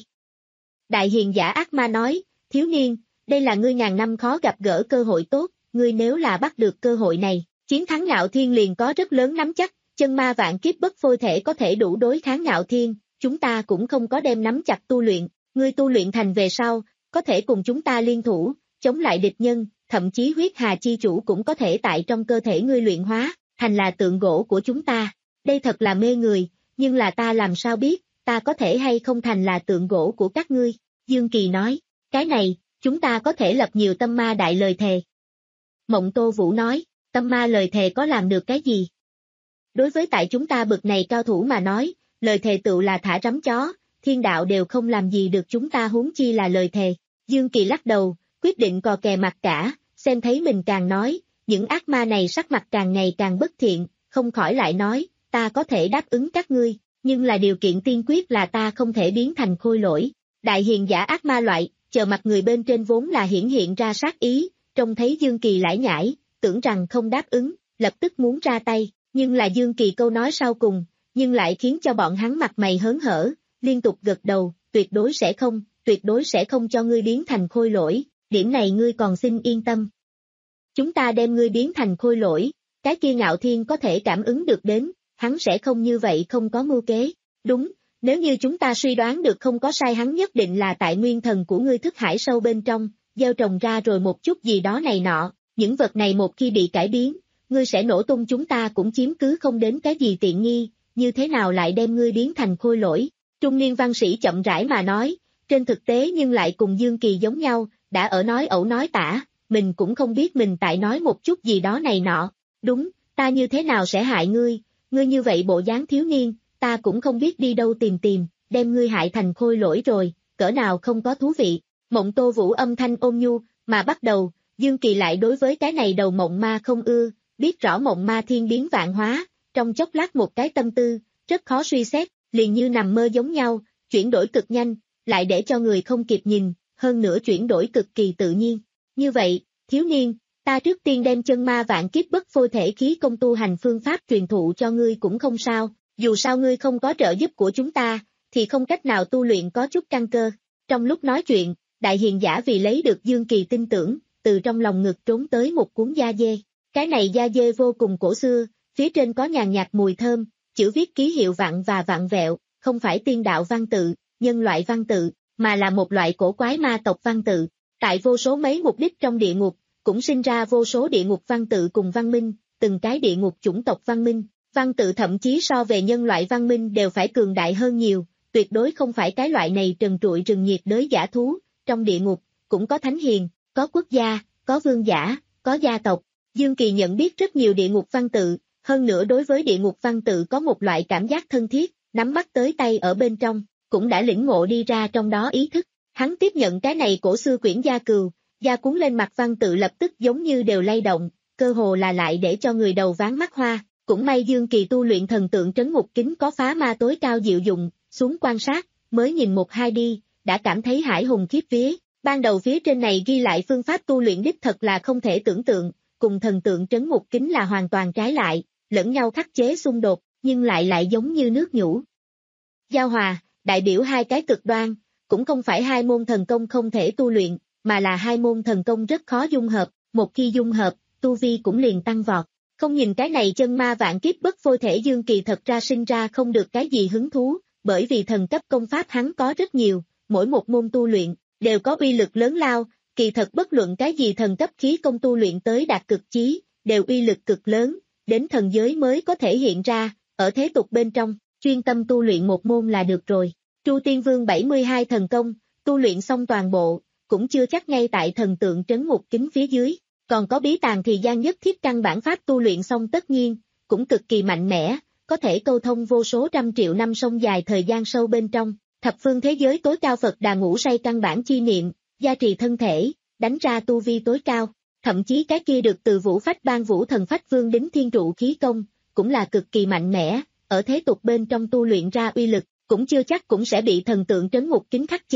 [SPEAKER 2] Đại hiền giả ác ma nói, thiếu niên, đây là ngươi ngàn năm khó gặp gỡ cơ hội tốt, ngươi nếu là bắt được cơ hội này, chiến thắng Ngạo Thiên liền có rất lớn nắm chắc, chân ma vạn kiếp bất phôi thể có thể đủ đối kháng Ngạo Thiên, chúng ta cũng không có đem nắm chặt tu luyện, ngươi tu luyện thành về sau, có thể cùng chúng ta liên thủ, chống lại địch nhân, thậm chí huyết hà chi chủ cũng có thể tại trong cơ thể ngươi luyện hóa, thành là tượng gỗ của chúng ta. Đây thật là mê người, nhưng là ta làm sao biết, ta có thể hay không thành là tượng gỗ của các ngươi? Dương Kỳ nói, cái này, chúng ta có thể lập nhiều tâm ma đại lời thề. Mộng Tô Vũ nói, tâm ma lời thề có làm được cái gì? Đối với tại chúng ta bực này cao thủ mà nói, lời thề tựu là thả rắm chó, thiên đạo đều không làm gì được chúng ta huống chi là lời thề. Dương Kỳ lắc đầu, quyết định cò kè mặt cả, xem thấy mình càng nói, những ác ma này sắc mặt càng ngày càng bất thiện, không khỏi lại nói, ta có thể đáp ứng các ngươi, nhưng là điều kiện tiên quyết là ta không thể biến thành khôi lỗi. Đại hiền giả ác ma loại, chờ mặt người bên trên vốn là hiển hiện ra sát ý, trông thấy Dương Kỳ lải nhải, tưởng rằng không đáp ứng, lập tức muốn ra tay, nhưng là Dương Kỳ câu nói sau cùng, nhưng lại khiến cho bọn hắn mặt mày hớn hở, liên tục gật đầu, tuyệt đối sẽ không, tuyệt đối sẽ không cho ngươi biến thành khôi lỗi, điểm này ngươi còn xin yên tâm. Chúng ta đem ngươi biến thành khôi lỗi, cái kia Ngạo Thiên có thể cảm ứng được đến, hắn sẽ không như vậy không có mưu kế, đúng, nếu như chúng ta suy đoán được không có sai hắn nhất định là tại nguyên thần của ngươi thức hải sâu bên trong, gieo trồng ra rồi một chút gì đó này nọ, những vật này một khi bị cải biến, ngươi sẽ nổ tung chúng ta cũng chiếm cứ không đến cái gì tiện nghi, như thế nào lại đem ngươi biến thành khôi lỗi? Trung niên văn sĩ chậm rãi mà nói, trên thực tế nhưng lại cùng Dương Kỳ giống nhau, đã ở nói ẩu nói tả, mình cũng không biết mình tại nói một chút gì đó này nọ, đúng, ta như thế nào sẽ hại ngươi, ngươi như vậy bộ dáng thiếu niên, ta cũng không biết đi đâu tìm tìm, đem ngươi hại thành khôi lỗi rồi, cỡ nào không có thú vị. Mộng Tô Vũ âm thanh ôn nhu, mà bắt đầu, Dương Kỳ lại đối với cái này đầu mộng ma không ưa, biết rõ mộng ma thiên biến vạn hóa, trong chốc lát một cái tâm tư, rất khó suy xét, liền như nằm mơ giống nhau, chuyển đổi cực nhanh, lại để cho người không kịp nhìn, hơn nữa chuyển đổi cực kỳ tự nhiên. Như vậy, thiếu niên, ta trước tiên đem chân ma vạn kiếp bất phôi thể khí công tu hành phương pháp truyền thụ cho ngươi cũng không sao, dù sao ngươi không có trợ giúp của chúng ta, thì không cách nào tu luyện có chút căn cơ. Trong lúc nói chuyện, đại hiền giả vì lấy được Dương Kỳ tin tưởng, từ trong lòng ngực trốn tới một cuốn da dê. Cái này da dê vô cùng cổ xưa, phía trên có nhàn nhạt mùi thơm, chữ viết ký hiệu vặn và vặn vẹo, không phải tiên đạo văn tự, nhân loại văn tự, mà là một loại cổ quái ma tộc văn tự. Tại vô số mấy mục đích trong địa ngục, cũng sinh ra vô số địa ngục văn tự cùng văn minh, từng cái địa ngục chủng tộc văn minh, văn tự thậm chí so về nhân loại văn minh đều phải cường đại hơn nhiều, tuyệt đối không phải cái loại này trần trụi rừng nhiệt đới giả thú, trong địa ngục, cũng có thánh hiền, có quốc gia, có vương giả, có gia tộc. Dương Kỳ nhận biết rất nhiều địa ngục văn tự, hơn nữa đối với địa ngục văn tự có một loại cảm giác thân thiết, nắm bắt tới tay ở bên trong, cũng đã lĩnh ngộ đi ra trong đó ý thức. Hắn tiếp nhận cái này cổ xưa quyển gia cừu, da cuốn lên mặt văn tự lập tức giống như đều lay động, cơ hồ là lại để cho người đầu váng mắt hoa. Cũng may Dương Kỳ tu luyện thần tượng trấn ngục kính có phá ma tối cao diệu dụng, xuống quan sát, mới nhìn một hai đi, đã cảm thấy hải hùng khiếp vía. Ban đầu phía trên này ghi lại phương pháp tu luyện đích thật là không thể tưởng tượng, cùng thần tượng trấn ngục kính là hoàn toàn trái lại, lẫn nhau khắc chế xung đột, nhưng lại lại giống như nước nhũ. Giao hòa, đại biểu hai cái cực đoan, cũng không phải hai môn thần công không thể tu luyện, mà là hai môn thần công rất khó dung hợp, một khi dung hợp, tu vi cũng liền tăng vọt. Không nhìn cái này chân ma vạn kiếp bất phôi thể Dương Kỳ thật ra sinh ra không được cái gì hứng thú, bởi vì thần cấp công pháp hắn có rất nhiều, mỗi một môn tu luyện, đều có uy lực lớn lao, kỳ thật bất luận cái gì thần cấp khí công tu luyện tới đạt cực chí, đều uy lực cực lớn, đến thần giới mới có thể hiện ra, ở thế tục bên trong, chuyên tâm tu luyện một môn là được rồi. Tru Tiên Vương bảy mươi hai thần công, tu luyện xong toàn bộ, cũng chưa chắc ngay tại thần tượng trấn ngục kính phía dưới. Còn có bí tàng thì gian nhất thiết căn bản pháp tu luyện xong tất nhiên, cũng cực kỳ mạnh mẽ, có thể câu thông vô số trăm triệu năm sông dài thời gian sâu bên trong, thập phương thế giới tối cao Phật Đà ngũ say căn bản chi niệm, gia trì thân thể, đánh ra tu vi tối cao, thậm chí cái kia được từ vũ phách ban vũ thần phách vương đính thiên trụ khí công, cũng là cực kỳ mạnh mẽ, ở thế tục bên trong tu luyện ra uy lực, cũng chưa chắc cũng sẽ bị thần tượng trấn ngục kính khắc chế,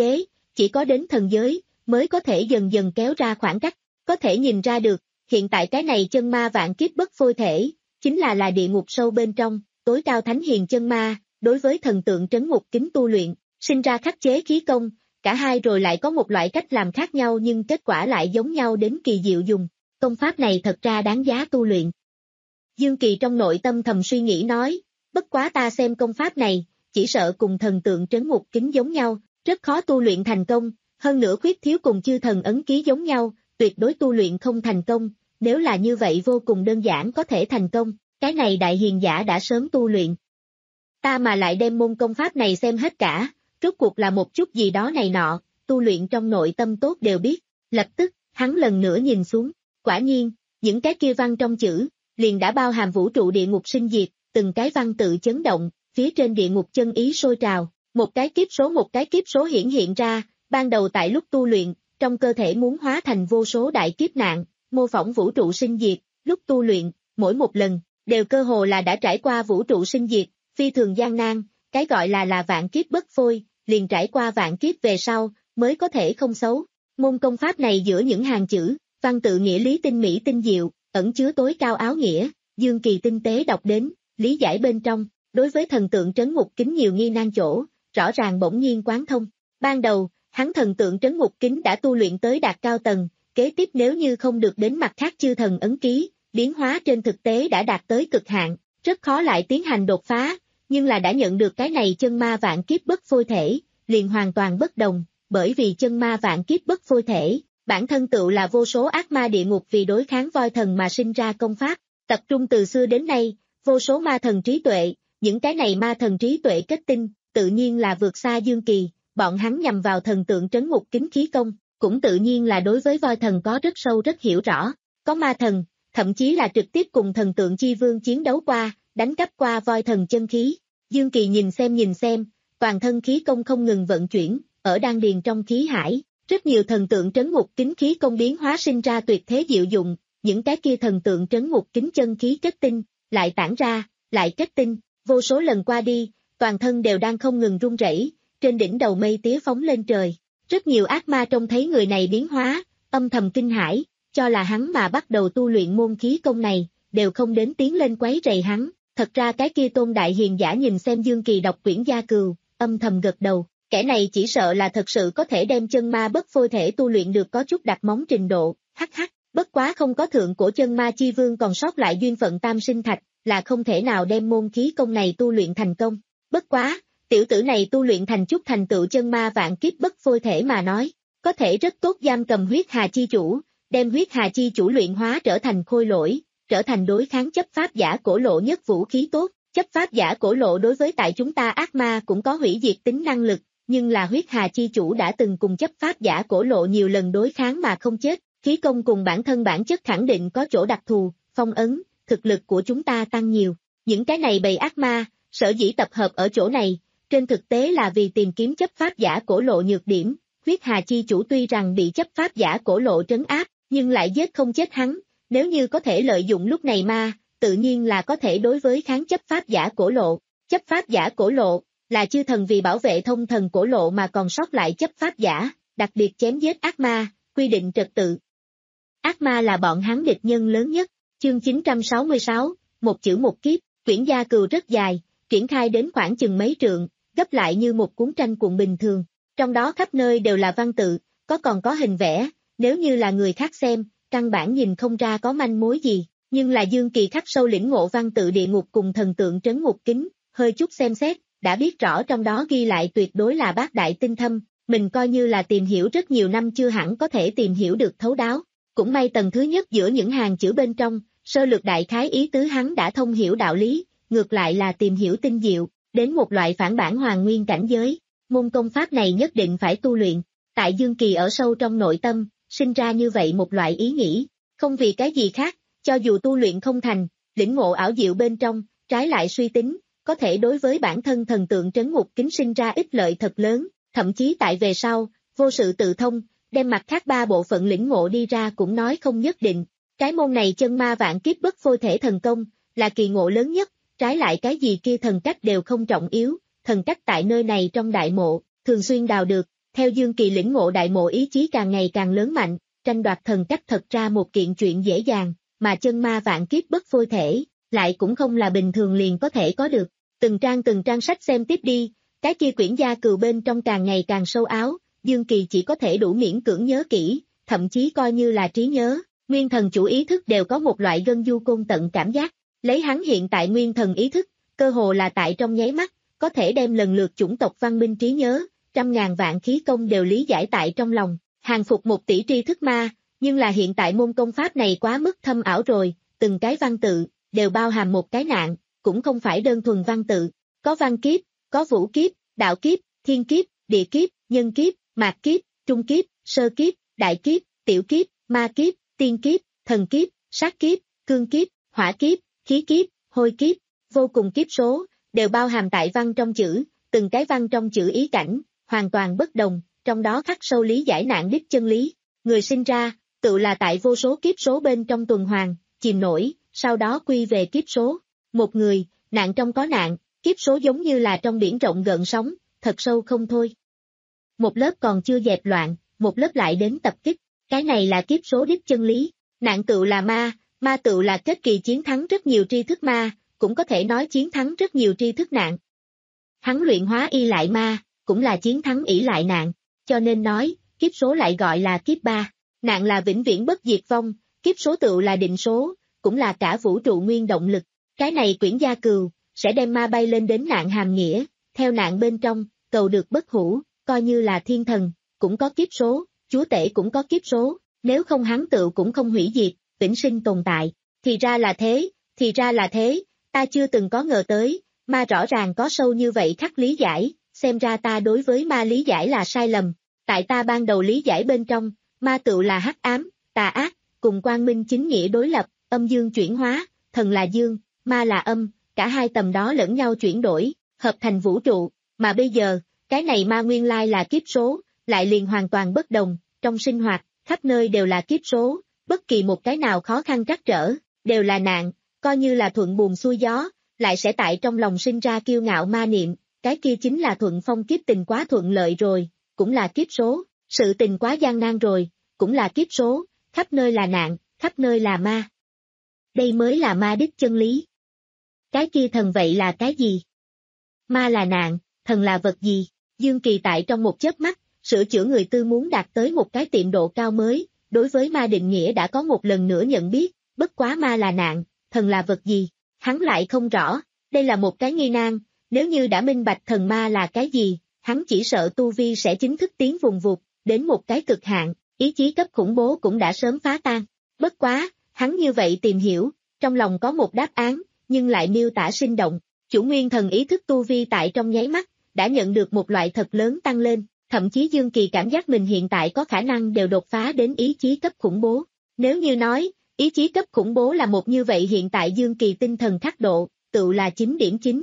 [SPEAKER 2] chỉ có đến thần giới, mới có thể dần dần kéo ra khoảng cách, có thể nhìn ra được, hiện tại cái này chân ma vạn kiếp bất phôi thể, chính là là địa ngục sâu bên trong, tối cao thánh hiền chân ma, đối với thần tượng trấn ngục kính tu luyện, sinh ra khắc chế khí công, cả hai rồi lại có một loại cách làm khác nhau nhưng kết quả lại giống nhau đến kỳ diệu dùng, công pháp này thật ra đáng giá tu luyện. Dương Kỳ trong nội tâm thầm suy nghĩ nói, bất quá ta xem công pháp này, chỉ sợ cùng thần tượng trấn ngục kính giống nhau, rất khó tu luyện thành công, hơn nữa khuyết thiếu cùng chư thần ấn ký giống nhau, tuyệt đối tu luyện không thành công, nếu là như vậy vô cùng đơn giản có thể thành công, cái này đại hiền giả đã sớm tu luyện. Ta mà lại đem môn công pháp này xem hết cả, rốt cuộc là một chút gì đó này nọ, tu luyện trong nội tâm tốt đều biết, lập tức, hắn lần nữa nhìn xuống, quả nhiên, những cái kia văn trong chữ, liền đã bao hàm vũ trụ địa ngục sinh diệt, từng cái văn tự chấn động, phía trên địa ngục chân ý sôi trào, một cái kiếp số một cái kiếp số hiển hiện ra, ban đầu tại lúc tu luyện, trong cơ thể muốn hóa thành vô số đại kiếp nạn, mô phỏng vũ trụ sinh diệt, lúc tu luyện, mỗi một lần, đều cơ hồ là đã trải qua vũ trụ sinh diệt, phi thường gian nan, cái gọi là là vạn kiếp bất phôi, liền trải qua vạn kiếp về sau, mới có thể không xấu. Môn công pháp này giữa những hàng chữ, văn tự nghĩa lý tinh mỹ tinh diệu, ẩn chứa tối cao áo nghĩa, Dương Kỳ tinh tế đọc đến, lý giải bên trong, đối với thần tượng trấn ngục kính nhiều nghi nan chỗ, rõ ràng bỗng nhiên quán thông. Ban đầu, hắn thần tượng trấn ngục kính đã tu luyện tới đạt cao tầng, kế tiếp nếu như không được đến mặt khác chư thần ấn ký, biến hóa trên thực tế đã đạt tới cực hạn, rất khó lại tiến hành đột phá, nhưng là đã nhận được cái này chân ma vạn kiếp bất phôi thể, liền hoàn toàn bất đồng, bởi vì chân ma vạn kiếp bất phôi thể, bản thân tựu là vô số ác ma địa ngục vì đối kháng voi thần mà sinh ra công pháp, tập trung từ xưa đến nay, vô số ma thần trí tuệ, những cái này ma thần trí tuệ kết tinh, tự nhiên là vượt xa Dương Kỳ, bọn hắn nhằm vào thần tượng trấn ngục kính khí công, cũng tự nhiên là đối với voi thần có rất sâu rất hiểu rõ, có ma thần, thậm chí là trực tiếp cùng thần tượng chi vương chiến đấu qua, đánh cắp qua voi thần chân khí. Dương Kỳ nhìn xem nhìn xem, toàn thân khí công không ngừng vận chuyển, ở đan điền trong khí hải, rất nhiều thần tượng trấn ngục kính khí công biến hóa sinh ra tuyệt thế diệu dụng, những cái kia thần tượng trấn ngục kính chân khí kết tinh, lại tản ra, lại kết tinh, vô số lần qua đi, toàn thân đều đang không ngừng rung rẩy, trên đỉnh đầu mây tía phóng lên trời. Rất nhiều ác ma trông thấy người này biến hóa, âm thầm kinh hãi, cho là hắn mà bắt đầu tu luyện môn khí công này, đều không đến tiến lên quấy rầy hắn. Thật ra cái kia tôn đại hiền giả nhìn xem Dương Kỳ đọc quyển gia cừu, âm thầm gật đầu, kẻ này chỉ sợ là thật sự có thể đem chân ma bất phôi thể tu luyện được có chút đặt móng trình độ, hắc hắc, bất quá không có thượng cổ chân ma chi vương còn sót lại duyên phận tam sinh thạch, là không thể nào đem môn khí công này tu luyện thành công. Bất quá, tiểu tử này tu luyện thành chút thành tựu chân ma vạn kiếp bất phôi thể mà nói, có thể rất tốt giam cầm huyết hà chi chủ, đem huyết hà chi chủ luyện hóa trở thành khôi lỗi, trở thành đối kháng chấp pháp giả cổ lộ nhất vũ khí tốt. Chấp pháp giả cổ lộ đối với tại chúng ta ác ma cũng có hủy diệt tính năng lực, nhưng là huyết hà chi chủ đã từng cùng chấp pháp giả cổ lộ nhiều lần đối kháng mà không chết, khí công cùng bản thân bản chất khẳng định có chỗ đặc thù, phong ấn, thực lực của chúng ta tăng nhiều. Những cái này bầy ác ma, sở dĩ tập hợp ở chỗ này, trên thực tế là vì tìm kiếm chấp pháp giả cổ lộ nhược điểm. Huyết hà chi chủ tuy rằng bị chấp pháp giả cổ lộ trấn áp, nhưng lại giết không chết hắn, nếu như có thể lợi dụng lúc này ma, tự nhiên là có thể đối với kháng chấp pháp giả cổ lộ. Chấp pháp giả cổ lộ, là chư thần vì bảo vệ thông thần cổ lộ mà còn sót lại chấp pháp giả, đặc biệt chém giết ác ma, quy định trật tự. Ác ma là bọn hắn địch nhân lớn nhất. Chương chín trăm sáu mươi sáu, một chữ một kiếp, quyển gia cừu rất dài, triển khai đến khoảng chừng mấy trượng, gấp lại như một cuốn tranh cuộn bình thường. Trong đó khắp nơi đều là văn tự, có còn có hình vẽ, nếu như là người khác xem, căn bản nhìn không ra có manh mối gì, nhưng là Dương Kỳ khắc sâu lĩnh ngộ văn tự địa ngục cùng thần tượng trấn ngục kính, hơi chút xem xét, đã biết rõ trong đó ghi lại tuyệt đối là bác đại tinh thâm, mình coi như là tìm hiểu rất nhiều năm chưa hẳn có thể tìm hiểu được thấu đáo. Cũng may tầng thứ nhất giữa những hàng chữ bên trong, sơ lược đại khái ý tứ hắn đã thông hiểu đạo lý, ngược lại là tìm hiểu tinh diệu, đến một loại phản bản hoàn nguyên cảnh giới. Môn công pháp này nhất định phải tu luyện, tại Dương Kỳ ở sâu trong nội tâm, sinh ra như vậy một loại ý nghĩ, không vì cái gì khác, cho dù tu luyện không thành, lĩnh ngộ ảo diệu bên trong, trái lại suy tính, có thể đối với bản thân thần tượng trấn ngục kính sinh ra ích lợi thật lớn, thậm chí tại về sau, vô sự tự thông, đem mặt khác ba bộ phận lĩnh ngộ đi ra cũng nói không nhất định. Cái môn này chân ma vạn kiếp bất phôi thể thần công, là kỳ ngộ lớn nhất, trái lại cái gì kia thần cách đều không trọng yếu, thần cách tại nơi này trong đại mộ, thường xuyên đào được, Theo Dương Kỳ lĩnh ngộ đại mộ ý chí càng ngày càng lớn mạnh, tranh đoạt thần cách thật ra một kiện chuyện dễ dàng, mà chân ma vạn kiếp bất phôi thể, lại cũng không là bình thường liền có thể có được. Từng trang từng trang sách xem tiếp đi, cái kia quyển gia cừu bên trong càng ngày càng sâu áo, Dương Kỳ chỉ có thể đủ miễn cưỡng nhớ kỹ, thậm chí coi như là trí nhớ, nguyên thần chủ ý thức đều có một loại gân du côn tận cảm giác, lấy hắn hiện tại nguyên thần ý thức, cơ hồ là tại trong nháy mắt, có thể đem lần lượt chủng tộc văn minh trí nhớ, trăm ngàn vạn khí công đều lý giải tại trong lòng, hàng phục một tỷ tri thức ma, nhưng là hiện tại môn công pháp này quá mức thâm ảo rồi, từng cái văn tự, đều bao hàm một cái nạn, cũng không phải đơn thuần văn tự, có văn kiếp, có vũ kiếp, đạo kiếp, thiên kiếp, địa kiếp, nhân kiếp, mạt kiếp, trung kiếp, sơ kiếp, đại kiếp, tiểu kiếp, ma kiếp, tiên kiếp, thần kiếp, sát kiếp, cương kiếp, hỏa kiếp, khí kiếp, hôi kiếp, vô cùng kiếp số, đều bao hàm tại văn trong chữ, từng cái văn trong chữ ý cảnh, hoàn toàn bất đồng, trong đó khắc sâu lý giải nạn đích chân lý. Người sinh ra, tự là tại vô số kiếp số bên trong tuần hoàn, chìm nổi, sau đó quy về kiếp số. Một người, nạn trong có nạn, kiếp số giống như là trong biển rộng gợn sóng, thật sâu không thôi. Một lớp còn chưa dẹp loạn, một lớp lại đến tập kích, cái này là kiếp số đích chân lý. Nạn tự là ma, ma tự là kết kỳ chiến thắng rất nhiều tri thức ma, cũng có thể nói chiến thắng rất nhiều tri thức nạn. Hắn luyện hóa y lại ma, cũng là chiến thắng ỷ lại nạn, cho nên nói, kiếp số lại gọi là kiếp ba. Nạn là vĩnh viễn bất diệt vong, kiếp số tự là định số, cũng là cả vũ trụ nguyên động lực. Cái này quyển gia cừu, sẽ đem ma bay lên đến nạn hàm nghĩa, theo nạn bên trong, cầu được bất hủ, coi như là thiên thần, cũng có kiếp số, chúa tể cũng có kiếp số, nếu không hắn tự cũng không hủy diệt, vĩnh sinh tồn tại. Thì ra là thế, thì ra là thế, ta chưa từng có ngờ tới, ma rõ ràng có sâu như vậy khắc lý giải, xem ra ta đối với ma lý giải là sai lầm. Tại ta ban đầu lý giải bên trong, ma tự là hắc ám, tà ác, cùng quang minh chính nghĩa đối lập, âm dương chuyển hóa, thần là dương, ma là âm, cả hai tầm đó lẫn nhau chuyển đổi, hợp thành vũ trụ, mà bây giờ, cái này ma nguyên lai là kiếp số, lại liền hoàn toàn bất đồng, trong sinh hoạt, khắp nơi đều là kiếp số, bất kỳ một cái nào khó khăn trắc trở, đều là nạn, coi như là thuận buồm xuôi gió, lại sẽ tại trong lòng sinh ra kiêu ngạo ma niệm, cái kia chính là thuận phong kiếp tình quá thuận lợi rồi, cũng là kiếp số, sự tình quá gian nan rồi, cũng là kiếp số, khắp nơi là nạn, khắp nơi là ma. Đây mới là ma đích chân lý. Cái kia thần vậy là cái gì? Ma là nạn, thần là vật gì? Dương Kỳ tại trong một chớp mắt, sửa chữa người tư muốn đạt tới một cái tiệm độ cao mới, đối với ma định nghĩa đã có một lần nữa nhận biết, bất quá ma là nạn, thần là vật gì? Hắn lại không rõ, đây là một cái nghi nan, nếu như đã minh bạch thần ma là cái gì, hắn chỉ sợ tu vi sẽ chính thức tiến vùng vụt, đến một cái cực hạn, ý chí cấp khủng bố cũng đã sớm phá tan. Bất quá, hắn như vậy tìm hiểu, trong lòng có một đáp án, nhưng lại miêu tả sinh động, chủ nguyên thần ý thức tu vi tại trong nháy mắt, đã nhận được một loại thật lớn tăng lên, thậm chí Dương Kỳ cảm giác mình hiện tại có khả năng đều đột phá đến ý chí cấp khủng bố. Nếu như nói, ý chí cấp khủng bố là một như vậy hiện tại Dương Kỳ tinh thần khắc độ, tự là chín điểm chín.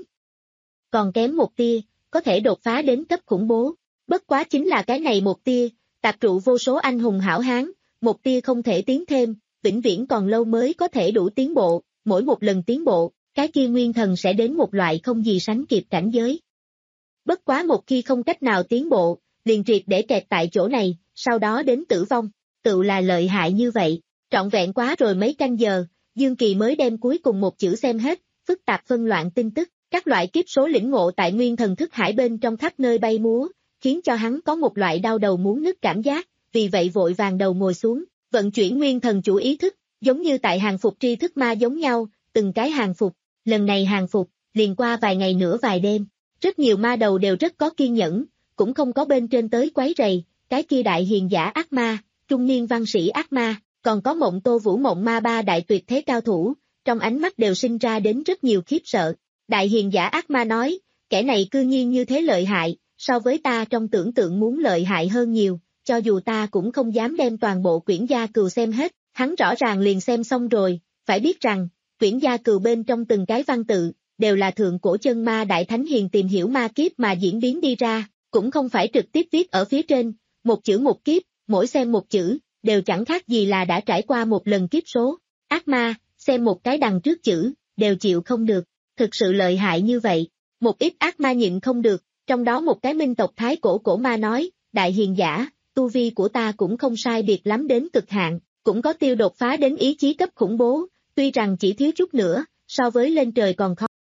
[SPEAKER 2] Còn kém một tia, có thể đột phá đến cấp khủng bố. Bất quá chính là cái này một tia, tạp trụ vô số anh hùng hảo hán, một tia không thể tiến thêm, vĩnh viễn còn lâu mới có thể đủ tiến bộ, mỗi một lần tiến bộ, cái kia nguyên thần sẽ đến một loại không gì sánh kịp cảnh giới. Bất quá một khi không cách nào tiến bộ, liền triệt để kẹt tại chỗ này, sau đó đến tử vong, tự là lợi hại như vậy, trọn vẹn quá rồi mấy canh giờ, Dương Kỳ mới đem cuối cùng một chữ xem hết, phức tạp phân loạn tin tức, các loại kiếp số lĩnh ngộ tại nguyên thần thức hải bên trong khắp nơi bay múa, khiến cho hắn có một loại đau đầu muốn nứt cảm giác, vì vậy vội vàng đầu ngồi xuống, vận chuyển nguyên thần chủ ý thức, giống như tại hàng phục tri thức ma giống nhau, từng cái hàng phục, lần này hàng phục, liền qua vài ngày nữa vài đêm, rất nhiều ma đầu đều rất có kiên nhẫn, cũng không có bên trên tới quấy rầy, cái kia đại hiền giả ác ma, trung niên văn sĩ ác ma, còn có Mộng Tô Vũ Mộng ma ba đại tuyệt thế cao thủ, trong ánh mắt đều sinh ra đến rất nhiều khiếp sợ. Đại hiền giả ác ma nói, kẻ này cư nhiên như thế lợi hại, so với ta trong tưởng tượng muốn lợi hại hơn nhiều, cho dù ta cũng không dám đem toàn bộ quyển gia cừu xem hết, hắn rõ ràng liền xem xong rồi, phải biết rằng, quyển gia cừu bên trong từng cái văn tự, đều là thượng cổ chân ma đại thánh hiền tìm hiểu ma kiếp mà diễn biến đi ra, cũng không phải trực tiếp viết ở phía trên, một chữ một kiếp, mỗi xem một chữ, đều chẳng khác gì là đã trải qua một lần kiếp số. Ác ma, xem một cái đằng trước chữ, đều chịu không được, thực sự lợi hại như vậy. Một ít ác ma nhịn không được, trong đó một cái minh tộc thái cổ cổ ma nói, đại hiền giả, tu vi của ta cũng không sai biệt lắm đến cực hạn, cũng có tiêu đột phá đến ý chí cấp khủng bố, tuy rằng chỉ thiếu chút nữa, so với lên trời còn khó.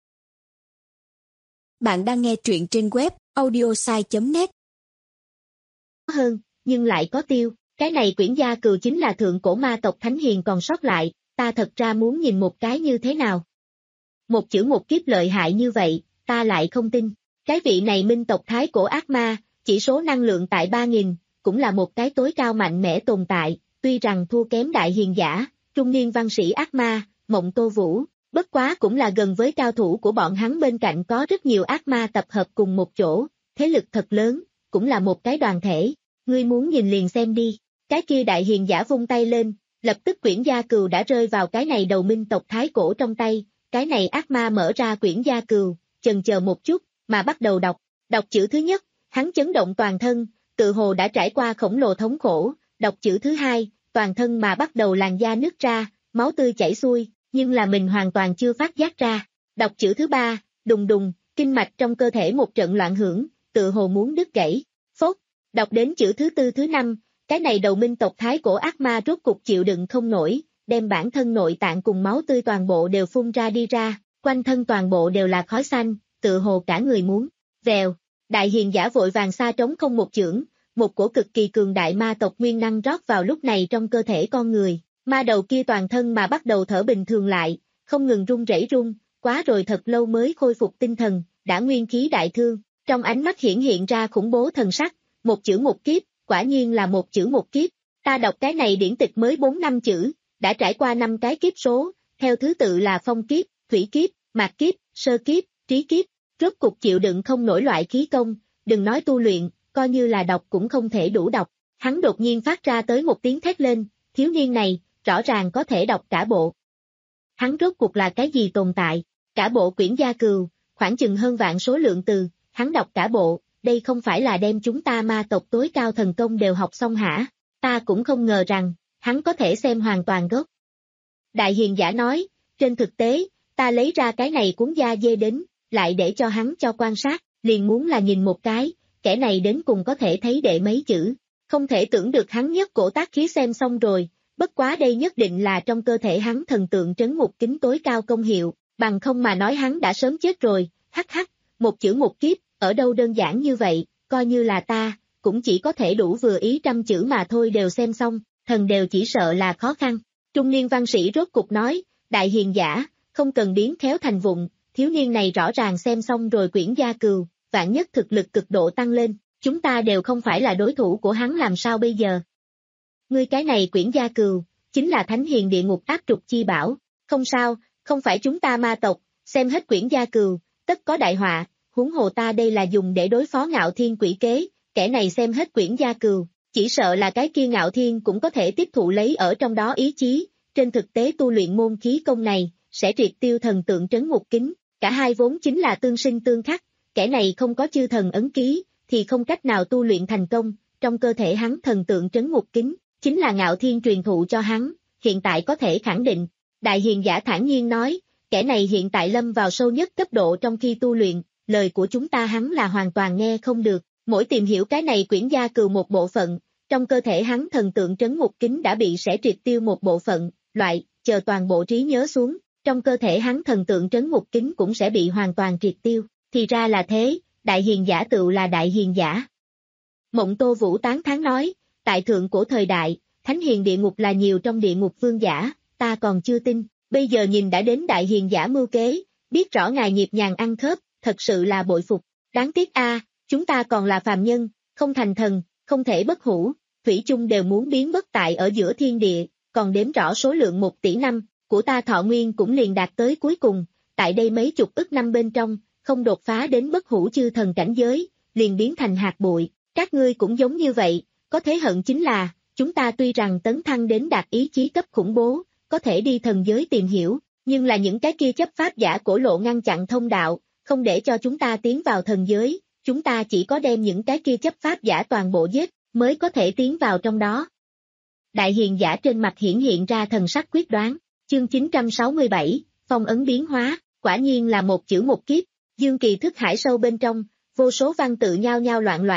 [SPEAKER 3] Bạn đang nghe truyện trên web audiosai chấm net.
[SPEAKER 2] Hơn, nhưng lại có tiêu, cái này Quyển Gia Cừu chính là thượng cổ ma tộc thánh hiền còn sót lại, ta thật ra muốn nhìn một cái như thế nào. Một chữ một kiếp lợi hại như vậy, ta lại không tin. Cái vị này minh tộc thái cổ ác ma, chỉ số năng lượng tại ba nghìn, cũng là một cái tối cao mạnh mẽ tồn tại, tuy rằng thua kém đại hiền giả, trung niên văn sĩ ác ma, Mộng Tô Vũ, bất quá cũng là gần với cao thủ của bọn hắn, bên cạnh có rất nhiều ác ma tập hợp cùng một chỗ, thế lực thật lớn, cũng là một cái đoàn thể, ngươi muốn nhìn liền xem đi. Cái kia đại hiền giả vung tay lên, lập tức Quyển Gia Cừu đã rơi vào cái này đầu minh tộc thái cổ trong tay, cái này ác ma mở ra Quyển Gia Cừu, chần chờ một chút, mà bắt đầu đọc, đọc chữ thứ nhất, hắn chấn động toàn thân, tự hồ đã trải qua khổng lồ thống khổ, đọc chữ thứ hai, toàn thân mà bắt đầu làn da nứt ra, máu tươi chảy xuôi, nhưng là mình hoàn toàn chưa phát giác ra, đọc chữ thứ ba, đùng đùng, kinh mạch trong cơ thể một trận loạn hưởng, tự hồ muốn đứt gãy, phốt, đọc đến chữ thứ tư thứ năm, cái này đầu minh tộc thái cổ ác ma rốt cục chịu đựng không nổi, đem bản thân nội tạng cùng máu tươi toàn bộ đều phun ra đi ra, quanh thân toàn bộ đều là khói xanh, tự hồ cả người muốn, vèo, đại hiền giả vội vàng xa trống không một chưởng, một cổ cực kỳ cường đại ma tộc nguyên năng rót vào lúc này trong cơ thể con người, ma đầu kia toàn thân mà bắt đầu thở bình thường lại, không ngừng run rẩy run, quá rồi thật lâu mới khôi phục tinh thần, đã nguyên khí đại thương, trong ánh mắt hiển hiện ra khủng bố thần sắc, một chữ một kiếp, quả nhiên là một chữ một kiếp, ta đọc cái này điển tịch mới bốn năm chữ, đã trải qua năm cái kiếp số, theo thứ tự là phong kiếp, thủy kiếp, mạt kiếp, sơ kiếp, trí kiếp, rốt cục chịu đựng không nổi loại khí công, đừng nói tu luyện, coi như là đọc cũng không thể đủ đọc, hắn đột nhiên phát ra tới một tiếng thét lên, thiếu niên này, rõ ràng có thể đọc cả bộ. Hắn rốt cuộc là cái gì tồn tại, cả bộ Quyển Gia Cừu, khoảng chừng hơn vạn số lượng từ, hắn đọc cả bộ, đây không phải là đem chúng ta ma tộc tối cao thần công đều học xong hả, ta cũng không ngờ rằng, hắn có thể xem hoàn toàn gốc. Đại hiền giả nói, trên thực tế, ta lấy ra cái này cuốn da dê đến, lại để cho hắn cho quan sát, liền muốn là nhìn một cái, kẻ này đến cùng có thể thấy đệ mấy chữ, không thể tưởng được hắn nhất cổ tác khí xem xong rồi, bất quá đây nhất định là trong cơ thể hắn thần tượng trấn ngục kính tối cao công hiệu, bằng không mà nói hắn đã sớm chết rồi, hắc hắc, một chữ một kiếp, ở đâu đơn giản như vậy, coi như là ta, cũng chỉ có thể đủ vừa ý trăm chữ mà thôi đều xem xong, thần đều chỉ sợ là khó khăn. Trung niên văn sĩ rốt cục nói, đại hiền giả, không cần biến khéo thành vụng, thiếu niên này rõ ràng xem xong rồi Quyển Gia Cừu, vạn nhất thực lực cực độ tăng lên, chúng ta đều không phải là đối thủ của hắn làm sao bây giờ. Ngươi cái này Quyển Gia Cừu, chính là thánh hiền địa ngục áp trục chi bảo, không sao, không phải chúng ta ma tộc, xem hết Quyển Gia Cừu, tất có đại họa, huống hồ ta đây là dùng để đối phó Ngạo Thiên quỷ kế, kẻ này xem hết Quyển Gia Cừu, chỉ sợ là cái kia Ngạo Thiên cũng có thể tiếp thụ lấy ở trong đó ý chí, trên thực tế tu luyện môn khí công này, sẽ triệt tiêu thần tượng trấn ngục kính, cả hai vốn chính là tương sinh tương khắc, kẻ này không có chư thần ấn ký, thì không cách nào tu luyện thành công, trong cơ thể hắn thần tượng trấn ngục kính, chính là Ngạo Thiên truyền thụ cho hắn, hiện tại có thể khẳng định. Đại hiền giả thản nhiên nói, kẻ này hiện tại lâm vào sâu nhất cấp độ trong khi tu luyện, lời của chúng ta hắn là hoàn toàn nghe không được, mỗi tìm hiểu cái này Quyển Gia Cừu một bộ phận, trong cơ thể hắn thần tượng trấn ngục kính đã bị sẽ triệt tiêu một bộ phận, loại, chờ toàn bộ trí nhớ xuống, trong cơ thể hắn thần tượng trấn ngục kính cũng sẽ bị hoàn toàn triệt tiêu, thì ra là thế, đại hiền giả tựu là đại hiền giả. Mộng Tô Vũ tán thán nói, tại thượng cổ thời đại, thánh hiền địa ngục là nhiều trong địa ngục vương giả, ta còn chưa tin, bây giờ nhìn đã đến đại hiền giả mưu kế, biết rõ ngài nhịp nhàng ăn khớp, thật sự là bội phục, đáng tiếc a, chúng ta còn là phàm nhân, không thành thần, không thể bất hủ, thủy chung đều muốn biến bất tại ở giữa thiên địa, còn đếm rõ số lượng một tỷ năm, của ta thọ nguyên cũng liền đạt tới cuối cùng, tại đây mấy chục ức năm bên trong, không đột phá đến bất hủ chư thần cảnh giới, liền biến thành hạt bụi, các ngươi cũng giống như vậy, có thế hận chính là, chúng ta tuy rằng tấn thăng đến đạt ý chí cấp khủng bố, có thể đi thần giới tìm hiểu, nhưng là những cái kia chấp pháp giả cổ lộ ngăn chặn thông đạo, không để cho chúng ta tiến vào thần giới, chúng ta chỉ có đem những cái kia chấp pháp giả toàn bộ giết, mới có thể tiến vào trong đó. Đại hiền giả trên mặt hiển hiện ra thần sắc quyết đoán, chương chín trăm sáu mươi bảy, phong ấn biến hóa, quả nhiên là một chữ một kiếp, dương kỳ thức hải sâu bên trong, vô số văn tự nhao nhao loạn loạn,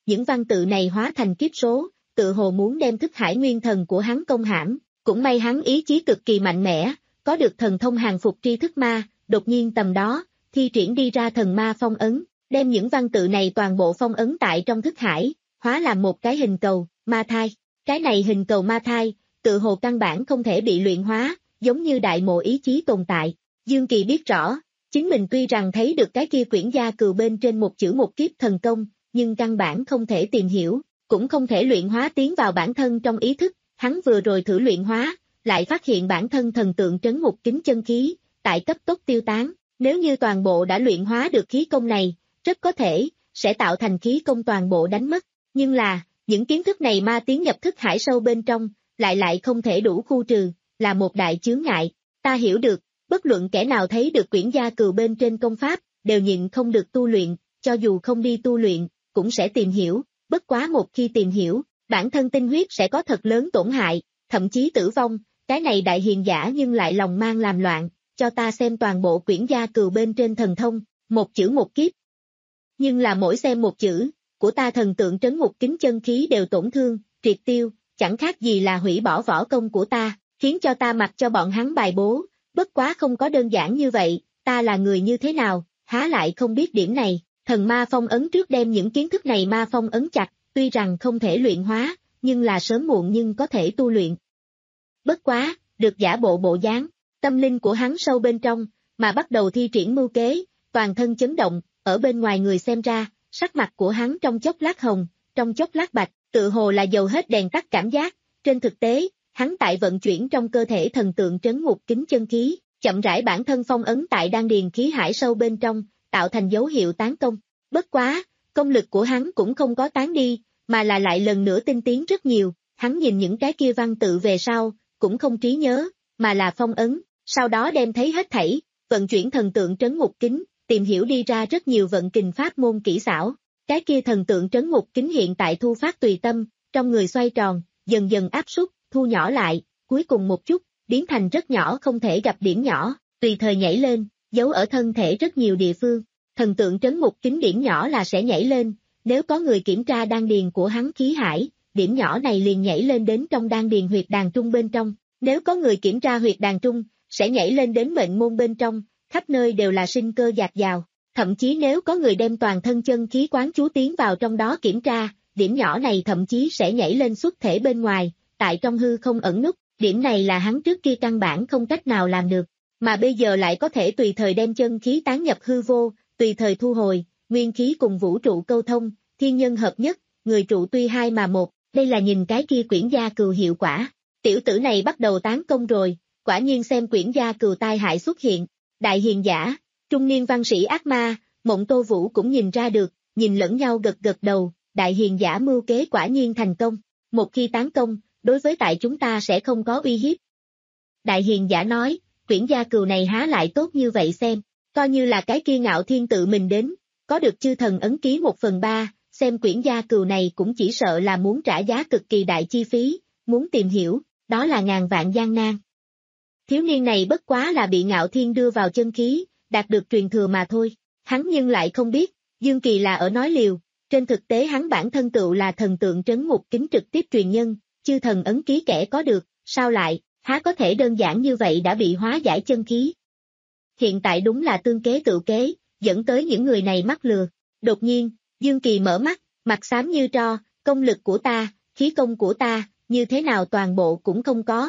[SPEAKER 2] những văn tự này hóa thành kiếp số, tự hồ muốn đem thức hải nguyên thần của hắn công hãm, cũng may hắn ý chí cực kỳ mạnh mẽ, có được thần thông hàng phục tri thức ma, đột nhiên tầm đó, thi triển đi ra thần ma phong ấn, đem những văn tự này toàn bộ phong ấn tại trong thức hải, hóa làm một cái hình cầu, ma thai. Cái này hình cầu ma thai, tự hồ căn bản không thể bị luyện hóa, giống như đại mộ ý chí tồn tại. Dương Kỳ biết rõ, chính mình tuy rằng thấy được cái kia quyển gia cừu bên trên một chữ một kiếp thần công, nhưng căn bản không thể tìm hiểu, cũng không thể luyện hóa tiến vào bản thân trong ý thức, hắn vừa rồi thử luyện hóa, lại phát hiện bản thân thần tượng trấn ngục kính chân khí, tại cấp tốc tiêu tán, nếu như toàn bộ đã luyện hóa được khí công này, rất có thể, sẽ tạo thành khí công toàn bộ đánh mất, nhưng là, những kiến thức này ma tiến nhập thức hải sâu bên trong, lại lại không thể đủ khu trừ, là một đại chướng ngại, ta hiểu được, bất luận kẻ nào thấy được quyển gia cừu bên trên công pháp, đều nhịn không được tu luyện, cho dù không đi tu luyện, cũng sẽ tìm hiểu, bất quá một khi tìm hiểu, bản thân tinh huyết sẽ có thật lớn tổn hại, thậm chí tử vong, cái này đại hiền giả nhưng lại lòng mang làm loạn, cho ta xem toàn bộ quyển gia cừu bên trên thần thông, một chữ một kiếp. Nhưng là mỗi xem một chữ, của ta thần tượng trấn ngục kính chân khí đều tổn thương, triệt tiêu, chẳng khác gì là hủy bỏ võ công của ta, khiến cho ta mặc cho bọn hắn bài bố, bất quá không có đơn giản như vậy, ta là người như thế nào, há lại không biết điểm này, thần ma phong ấn trước đem những kiến thức này ma phong ấn chặt, tuy rằng không thể luyện hóa, nhưng là sớm muộn nhưng có thể tu luyện. Bất quá, được giả bộ bộ dáng, tâm linh của hắn sâu bên trong, mà bắt đầu thi triển mưu kế, toàn thân chấn động, ở bên ngoài người xem ra, sắc mặt của hắn trong chốc lát hồng, trong chốc lát bạch, tự hồ là dầu hết đèn tắt cảm giác, trên thực tế, hắn tại vận chuyển trong cơ thể thần tượng trấn ngục kính chân khí, chậm rãi bản thân phong ấn tại đan điền khí hải sâu bên trong, tạo thành dấu hiệu tán công. Bất quá, công lực của hắn cũng không có tán đi, mà là lại lần nữa tinh tiến rất nhiều, hắn nhìn những cái kia văn tự về sau, cũng không trí nhớ, mà là phong ấn, sau đó đem thấy hết thảy, vận chuyển thần tượng trấn ngục kính, tìm hiểu đi ra rất nhiều vận kình pháp môn kỹ xảo. Cái kia thần tượng trấn ngục kính hiện tại thu phát tùy tâm, trong người xoay tròn, dần dần áp suất, thu nhỏ lại, cuối cùng một chút, biến thành rất nhỏ không thể gặp điểm nhỏ, tùy thời nhảy lên, giấu ở thân thể rất nhiều địa phương. Thần tượng trấn ngục kính điểm nhỏ là sẽ nhảy lên, nếu có người kiểm tra đan điền của hắn khí hải, điểm nhỏ này liền nhảy lên đến trong đan điền huyệt đàn trung bên trong, nếu có người kiểm tra huyệt đàn trung, sẽ nhảy lên đến mệnh môn bên trong, khắp nơi đều là sinh cơ dạt dào, thậm chí nếu có người đem toàn thân chân khí quán chú tiến vào trong đó kiểm tra, điểm nhỏ này thậm chí sẽ nhảy lên xuất thể bên ngoài, tại trong hư không ẩn núp, điểm này là hắn trước kia căn bản không cách nào làm được, mà bây giờ lại có thể tùy thời đem chân khí tán nhập hư vô, tùy thời thu hồi, nguyên khí cùng vũ trụ câu thông, thiên nhân hợp nhất, người trụ tuy hai mà một, đây là nhìn cái kia quyển gia cừu hiệu quả. Tiểu tử này bắt đầu tán công rồi, quả nhiên xem quyển gia cừu tai hại xuất hiện, đại hiền giả, trung niên văn sĩ ác ma, Mộng Tô Vũ cũng nhìn ra được, nhìn lẫn nhau gật gật đầu, đại hiền giả mưu kế quả nhiên thành công, một khi tán công, đối với tại chúng ta sẽ không có uy hiếp. Đại hiền giả nói, quyển gia cừu này há lại tốt như vậy xem, coi như là cái kia Ngạo Thiên tự mình đến, có được chư thần ấn ký một phần ba, xem quyển gia cừu này cũng chỉ sợ là muốn trả giá cực kỳ đại chi phí, muốn tìm hiểu, đó là ngàn vạn gian nan. Thiếu niên này bất quá là bị Ngạo Thiên đưa vào chân khí, đạt được truyền thừa mà thôi, hắn nhưng lại không biết, Dương Kỳ là ở nói liều, trên thực tế hắn bản thân tựu là thần tượng trấn ngục kính trực tiếp truyền nhân, chư thần ấn ký kẻ có được, sao lại, há có thể đơn giản như vậy đã bị hóa giải chân khí. Hiện tại đúng là tương kế tự kế, dẫn tới những người này mắc lừa. Đột nhiên, Dương Kỳ mở mắt, mặt xám như tro, công lực của ta, khí công của ta, như thế nào toàn bộ cũng không có.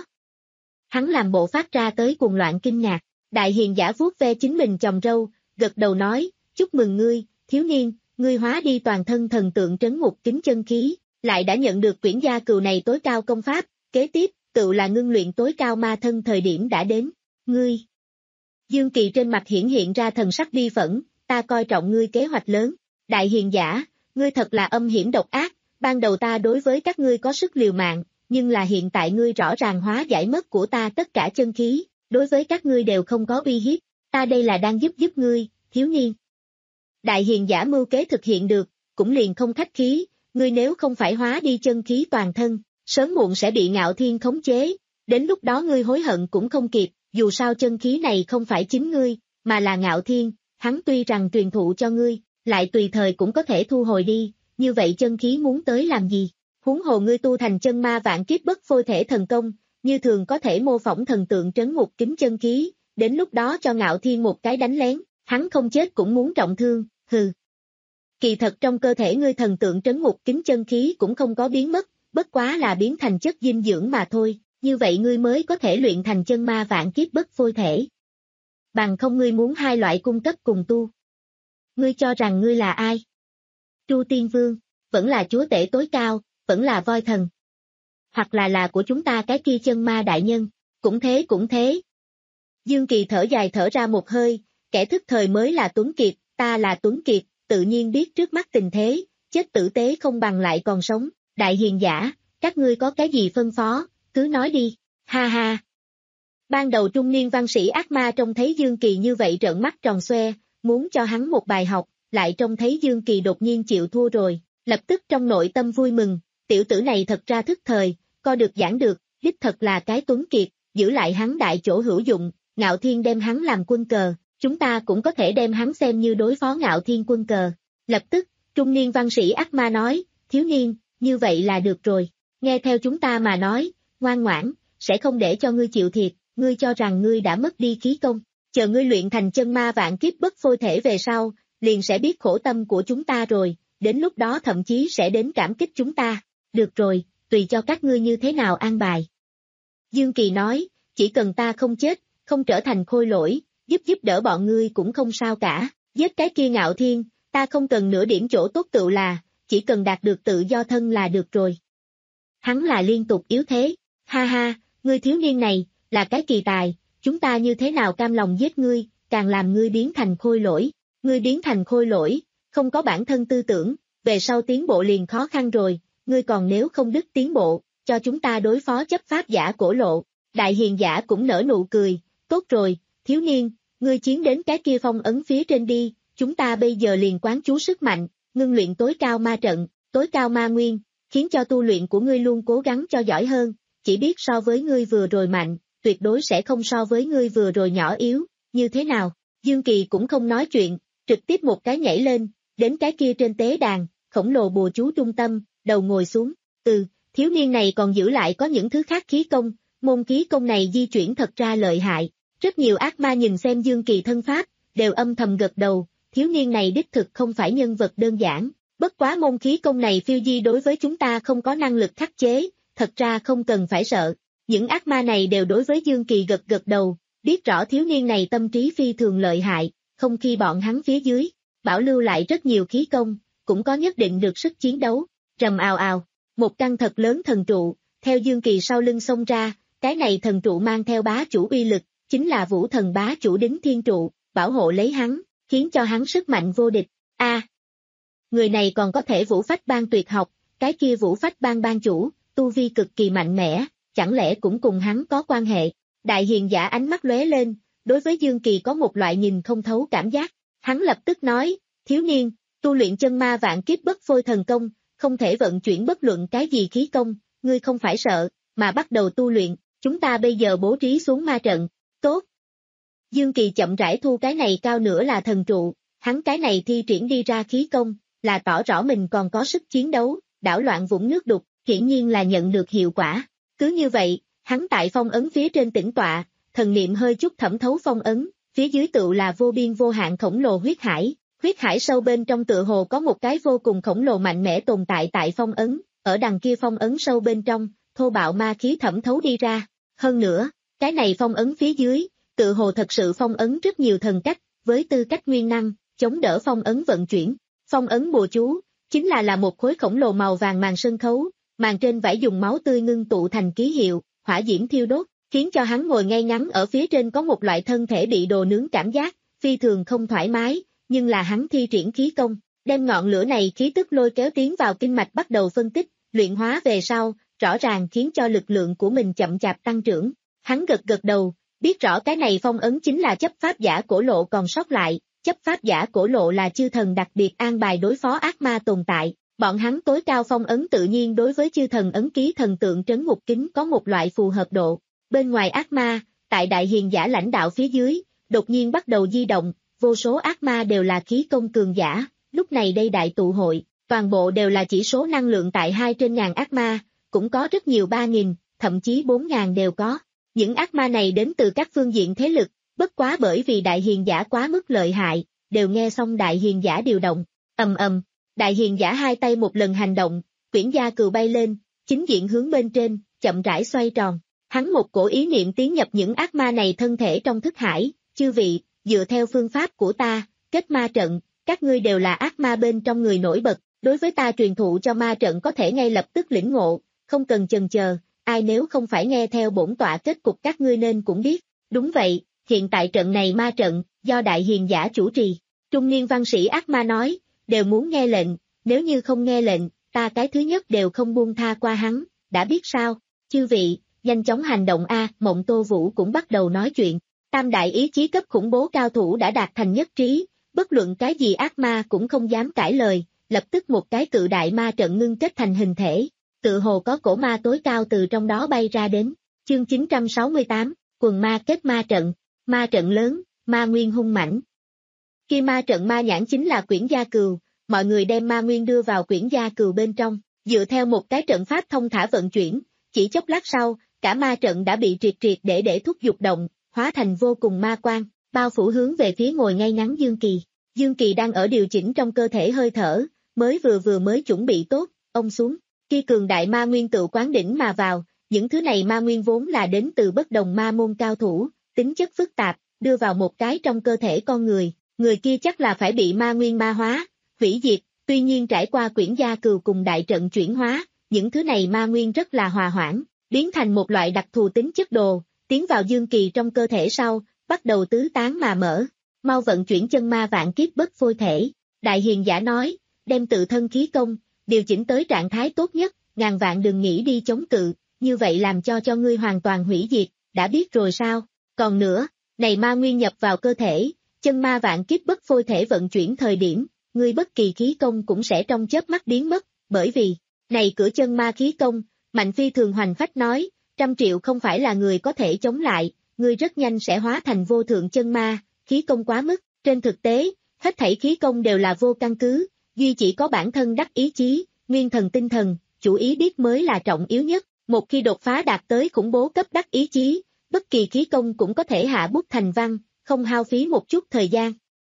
[SPEAKER 2] Hắn làm bộ phát ra tới cuồng loạn kinh ngạc, đại hiền giả vuốt ve chính mình chòm râu, gật đầu nói, chúc mừng ngươi, thiếu niên, ngươi hóa đi toàn thân thần tượng trấn ngục kính chân khí, lại đã nhận được quyển gia cừu này tối cao công pháp, kế tiếp, tự là ngưng luyện tối cao ma thân thời điểm đã đến, ngươi. Dương Kỳ trên mặt hiển hiện ra thần sắc bi phẫn, ta coi trọng ngươi kế hoạch lớn, đại hiền giả, ngươi thật là âm hiểm độc ác, ban đầu ta đối với các ngươi có sức liều mạng, nhưng là hiện tại ngươi rõ ràng hóa giải mất của ta tất cả chân khí, đối với các ngươi đều không có uy hiếp, ta đây là đang giúp giúp ngươi, thiếu niên. Đại hiền giả mưu kế thực hiện được, cũng liền không khách khí, ngươi nếu không phải hóa đi chân khí toàn thân, sớm muộn sẽ bị Ngạo Thiên khống chế, đến lúc đó ngươi hối hận cũng không kịp, dù sao chân khí này không phải chính ngươi, mà là Ngạo Thiên, hắn tuy rằng truyền thụ cho ngươi, lại tùy thời cũng có thể thu hồi đi, như vậy chân khí muốn tới làm gì? Huống hồ ngươi tu thành chân ma vạn kiếp bất phôi thể thần công, như thường có thể mô phỏng thần tượng trấn ngục kính chân khí, đến lúc đó cho Ngạo Thiên một cái đánh lén, hắn không chết cũng muốn trọng thương, hừ. Kỳ thật trong cơ thể ngươi thần tượng trấn ngục kính chân khí cũng không có biến mất, bất quá là biến thành chất dinh dưỡng mà thôi, như vậy ngươi mới có thể luyện thành chân ma vạn kiếp bất phôi thể. Bằng không ngươi muốn hai loại cung cấp cùng tu. Ngươi cho rằng ngươi là ai? Tru Tiên Vương, vẫn là chúa tể tối cao, vẫn là voi thần. Hoặc là là của chúng ta cái kia chân ma đại nhân, cũng thế cũng thế. Dương Kỳ thở dài thở ra một hơi, kẻ thức thời mới là Tuấn Kiệt, ta là Tuấn Kiệt, tự nhiên biết trước mắt tình thế, chết tử tế không bằng lại còn sống, đại hiền giả, các ngươi có cái gì phân phó, cứ nói đi, ha ha. Ban đầu trung niên văn sĩ ác ma trông thấy Dương Kỳ như vậy trợn mắt tròn xoe, muốn cho hắn một bài học, lại trông thấy Dương Kỳ đột nhiên chịu thua rồi, lập tức trong nội tâm vui mừng, tiểu tử này thật ra thức thời, coi được giảng được, đích thật là cái Tuấn Kiệt, giữ lại hắn đại chỗ hữu dụng, Ngạo Thiên đem hắn làm quân cờ, chúng ta cũng có thể đem hắn xem như đối phó Ngạo Thiên quân cờ. Lập tức, trung niên văn sĩ ác ma nói, thiếu niên, như vậy là được rồi, nghe theo chúng ta mà nói, ngoan ngoãn, sẽ không để cho ngươi chịu thiệt, ngươi cho rằng ngươi đã mất đi khí công, chờ ngươi luyện thành chân ma vạn kiếp bất phôi thể về sau, liền sẽ biết khổ tâm của chúng ta rồi, đến lúc đó thậm chí sẽ đến cảm kích chúng ta, được rồi, tùy cho các ngươi như thế nào an bài. Dương Kỳ nói, chỉ cần ta không chết, không trở thành khôi lỗi, giúp giúp đỡ bọn ngươi cũng không sao cả, giết cái kia Ngạo Thiên, ta không cần nửa điểm chỗ tốt tựu là, chỉ cần đạt được tự do thân là được rồi. Hắn là liên tục yếu thế, ha ha, ngươi thiếu niên này, là cái kỳ tài, chúng ta như thế nào cam lòng giết ngươi, càng làm ngươi biến thành khôi lỗi, ngươi biến thành khôi lỗi, không có bản thân tư tưởng, về sau tiến bộ liền khó khăn rồi, ngươi còn nếu không đứt tiến bộ, cho chúng ta đối phó chấp pháp giả cổ lộ, đại hiền giả cũng nở nụ cười, tốt rồi, thiếu niên, ngươi chiến đến cái kia phong ấn phía trên đi, chúng ta bây giờ liền quán chú sức mạnh, ngưng luyện tối cao ma trận, tối cao ma nguyên, khiến cho tu luyện của ngươi luôn cố gắng cho giỏi hơn, chỉ biết so với ngươi vừa rồi mạnh, tuyệt đối sẽ không so với ngươi vừa rồi nhỏ yếu, như thế nào, Dương Kỳ cũng không nói chuyện, trực tiếp một cái nhảy lên, đến cái kia trên tế đàn, khổng lồ bùa chú trung tâm, đầu ngồi xuống, ừ, thiếu niên này còn giữ lại có những thứ khác khí công, môn khí công này di chuyển thật ra lợi hại, rất nhiều ác ma nhìn xem Dương Kỳ thân pháp, đều âm thầm gật đầu, thiếu niên này đích thực không phải nhân vật đơn giản, bất quá môn khí công này phiêu di đối với chúng ta không có năng lực khắc chế, thật ra không cần phải sợ, những ác ma này đều đối với Dương Kỳ gật gật đầu, biết rõ thiếu niên này tâm trí phi thường lợi hại, không khi bọn hắn phía dưới, bảo lưu lại rất nhiều khí công, cũng có nhất định được sức chiến đấu, rầm ào ào, một căn thật lớn thần trụ, theo Dương Kỳ sau lưng xông ra, cái này thần trụ mang theo bá chủ uy lực, chính là vũ thần bá chủ đính thiên trụ, bảo hộ lấy hắn, khiến cho hắn sức mạnh vô địch, a à, người này còn có thể vũ phách ban tuyệt học, cái kia vũ phách ban ban chủ, tu vi cực kỳ mạnh mẽ, chẳng lẽ cũng cùng hắn có quan hệ, đại hiền giả ánh mắt lóe lên, đối với Dương Kỳ có một loại nhìn không thấu cảm giác, hắn lập tức nói, thiếu niên, tu luyện chân ma vạn kiếp bất phôi thần công, không thể vận chuyển bất luận cái gì khí công, ngươi không phải sợ, mà bắt đầu tu luyện, chúng ta bây giờ bố trí xuống ma trận, tốt. Dương Kỳ chậm rãi thu cái này cao nữa là thần trụ, hắn cái này thi triển đi ra khí công, là tỏ rõ mình còn có sức chiến đấu, đảo loạn vũng nước đục, hiển nhiên là nhận được hiệu quả. Cứ như vậy, hắn tại phong ấn phía trên tĩnh tọa, thần niệm hơi chút thẩm thấu phong ấn, phía dưới tựu là vô biên vô hạn khổng lồ huyết hải, huyết hải sâu bên trong tựa hồ có một cái vô cùng khổng lồ mạnh mẽ tồn tại tại phong ấn, ở đằng kia phong ấn sâu bên trong, thô bạo ma khí thẩm thấu đi ra. Hơn nữa, cái này phong ấn phía dưới, tựa hồ thật sự phong ấn rất nhiều thần cách, với tư cách nguyên năng, chống đỡ phong ấn vận chuyển. Phong ấn bùa chú, chính là là một khối khổng lồ màu vàng màn sân khấu, màn trên vải dùng máu tươi ngưng tụ thành ký hiệu, hỏa diễm thiêu đốt, khiến cho hắn ngồi ngay ngắn ở phía trên có một loại thân thể bị đồ nướng cảm giác, phi thường không thoải mái, nhưng là hắn thi triển khí công, đem ngọn lửa này khí tức lôi kéo tiến vào kinh mạch bắt đầu phân tích, luyện hóa về sau, rõ ràng khiến cho lực lượng của mình chậm chạp tăng trưởng. Hắn gật gật đầu, biết rõ cái này phong ấn chính là chấp pháp giả cổ lộ còn sót lại, chấp pháp giả cổ lộ là chư thần đặc biệt an bài đối phó ác ma tồn tại, bọn hắn tối cao phong ấn tự nhiên đối với chư thần ấn ký thần tượng trấn ngục kính có một loại phù hợp độ. Bên ngoài ác ma, tại đại hiền giả lãnh đạo phía dưới, đột nhiên bắt đầu di động, vô số ác ma đều là khí công cường giả, lúc này đây đại tụ hội, toàn bộ đều là chỉ số năng lượng tại hai trên ngàn ác ma, cũng có rất nhiều ba nghìn, thậm chí bốn ngàn đều có. Những ác ma này đến từ các phương diện thế lực, bất quá bởi vì đại hiền giả quá mức lợi hại, đều nghe xong đại hiền giả điều động, ầm ầm, đại hiền giả hai tay một lần hành động, quyển gia cừu bay lên, chính diện hướng bên trên, chậm rãi xoay tròn. Hắn một cổ ý niệm tiến nhập những ác ma này thân thể trong thức hải, chư vị, dựa theo phương pháp của ta, kết ma trận, các ngươi đều là ác ma bên trong người nổi bật, đối với ta truyền thụ cho ma trận có thể ngay lập tức lĩnh ngộ, không cần chần chờ, ai nếu không phải nghe theo bổn tọa kết cục các ngươi nên cũng biết. Đúng vậy, hiện tại trận này ma trận, do đại hiền giả chủ trì. Trung niên văn sĩ ác ma nói, đều muốn nghe lệnh, nếu như không nghe lệnh, ta cái thứ nhất đều không buông tha qua hắn, đã biết sao, chư vị, nhanh chóng hành động a. Mộng Tô Vũ cũng bắt đầu nói chuyện, tam đại ý chí cấp khủng bố cao thủ đã đạt thành nhất trí, bất luận cái gì ác ma cũng không dám cãi lời, lập tức một cái cự đại ma trận ngưng kết thành hình thể, tự hồ có cổ ma tối cao từ trong đó bay ra đến. Chương chín trăm sáu mươi tám, quần ma kết ma trận, ma trận lớn, ma nguyên hung mãnh. Khi ma trận ma nhãn chính là quyển gia cừu, mọi người đem ma nguyên đưa vào quyển gia cừu bên trong, dựa theo một cái trận pháp thông thả vận chuyển, chỉ chốc lát sau, cả ma trận đã bị triệt triệt để để thúc giục động, hóa thành vô cùng ma quang, bao phủ hướng về phía ngồi ngay ngắn Dương Kỳ. Dương Kỳ đang ở điều chỉnh trong cơ thể hơi thở, mới vừa vừa mới chuẩn bị tốt, ông xuống, khi cường đại ma nguyên tự quán đỉnh mà vào, những thứ này ma nguyên vốn là đến từ bất đồng ma môn cao thủ, tính chất phức tạp, đưa vào một cái trong cơ thể con người, người kia chắc là phải bị ma nguyên ma hóa, hủy diệt, tuy nhiên trải qua quyển gia cừu cùng đại trận chuyển hóa, những thứ này ma nguyên rất là hòa hoãn, biến thành một loại đặc thù tính chất đồ, tiến vào Dương Kỳ trong cơ thể sau, bắt đầu tứ tán mà mở, mau vận chuyển chân ma vạn kiếp bất phôi thể, đại hiền giả nói, đem tự thân khí công, điều chỉnh tới trạng thái tốt nhất, ngàn vạn đừng nghĩ đi chống cự, như vậy làm cho cho ngươi hoàn toàn hủy diệt, đã biết rồi sao, còn nữa, này ma nguyên nhập vào cơ thể, chân ma vạn kiếp bất phôi thể vận chuyển thời điểm, ngươi bất kỳ khí công cũng sẽ trong chớp mắt biến mất, bởi vì, này cửa chân ma khí công, Mạnh Phi thường hoành phách nói, trăm triệu không phải là người có thể chống lại, ngươi rất nhanh sẽ hóa thành vô thượng chân ma, khí công quá mức, trên thực tế, hết thảy khí công đều là vô căn cứ, duy chỉ có bản thân đắc ý chí, nguyên thần tinh thần, chủ ý biết mới là trọng yếu nhất, một khi đột phá đạt tới khủng bố cấp đắc ý chí, bất kỳ khí công cũng có thể hạ bút thành văn, không hao phí một chút thời gian.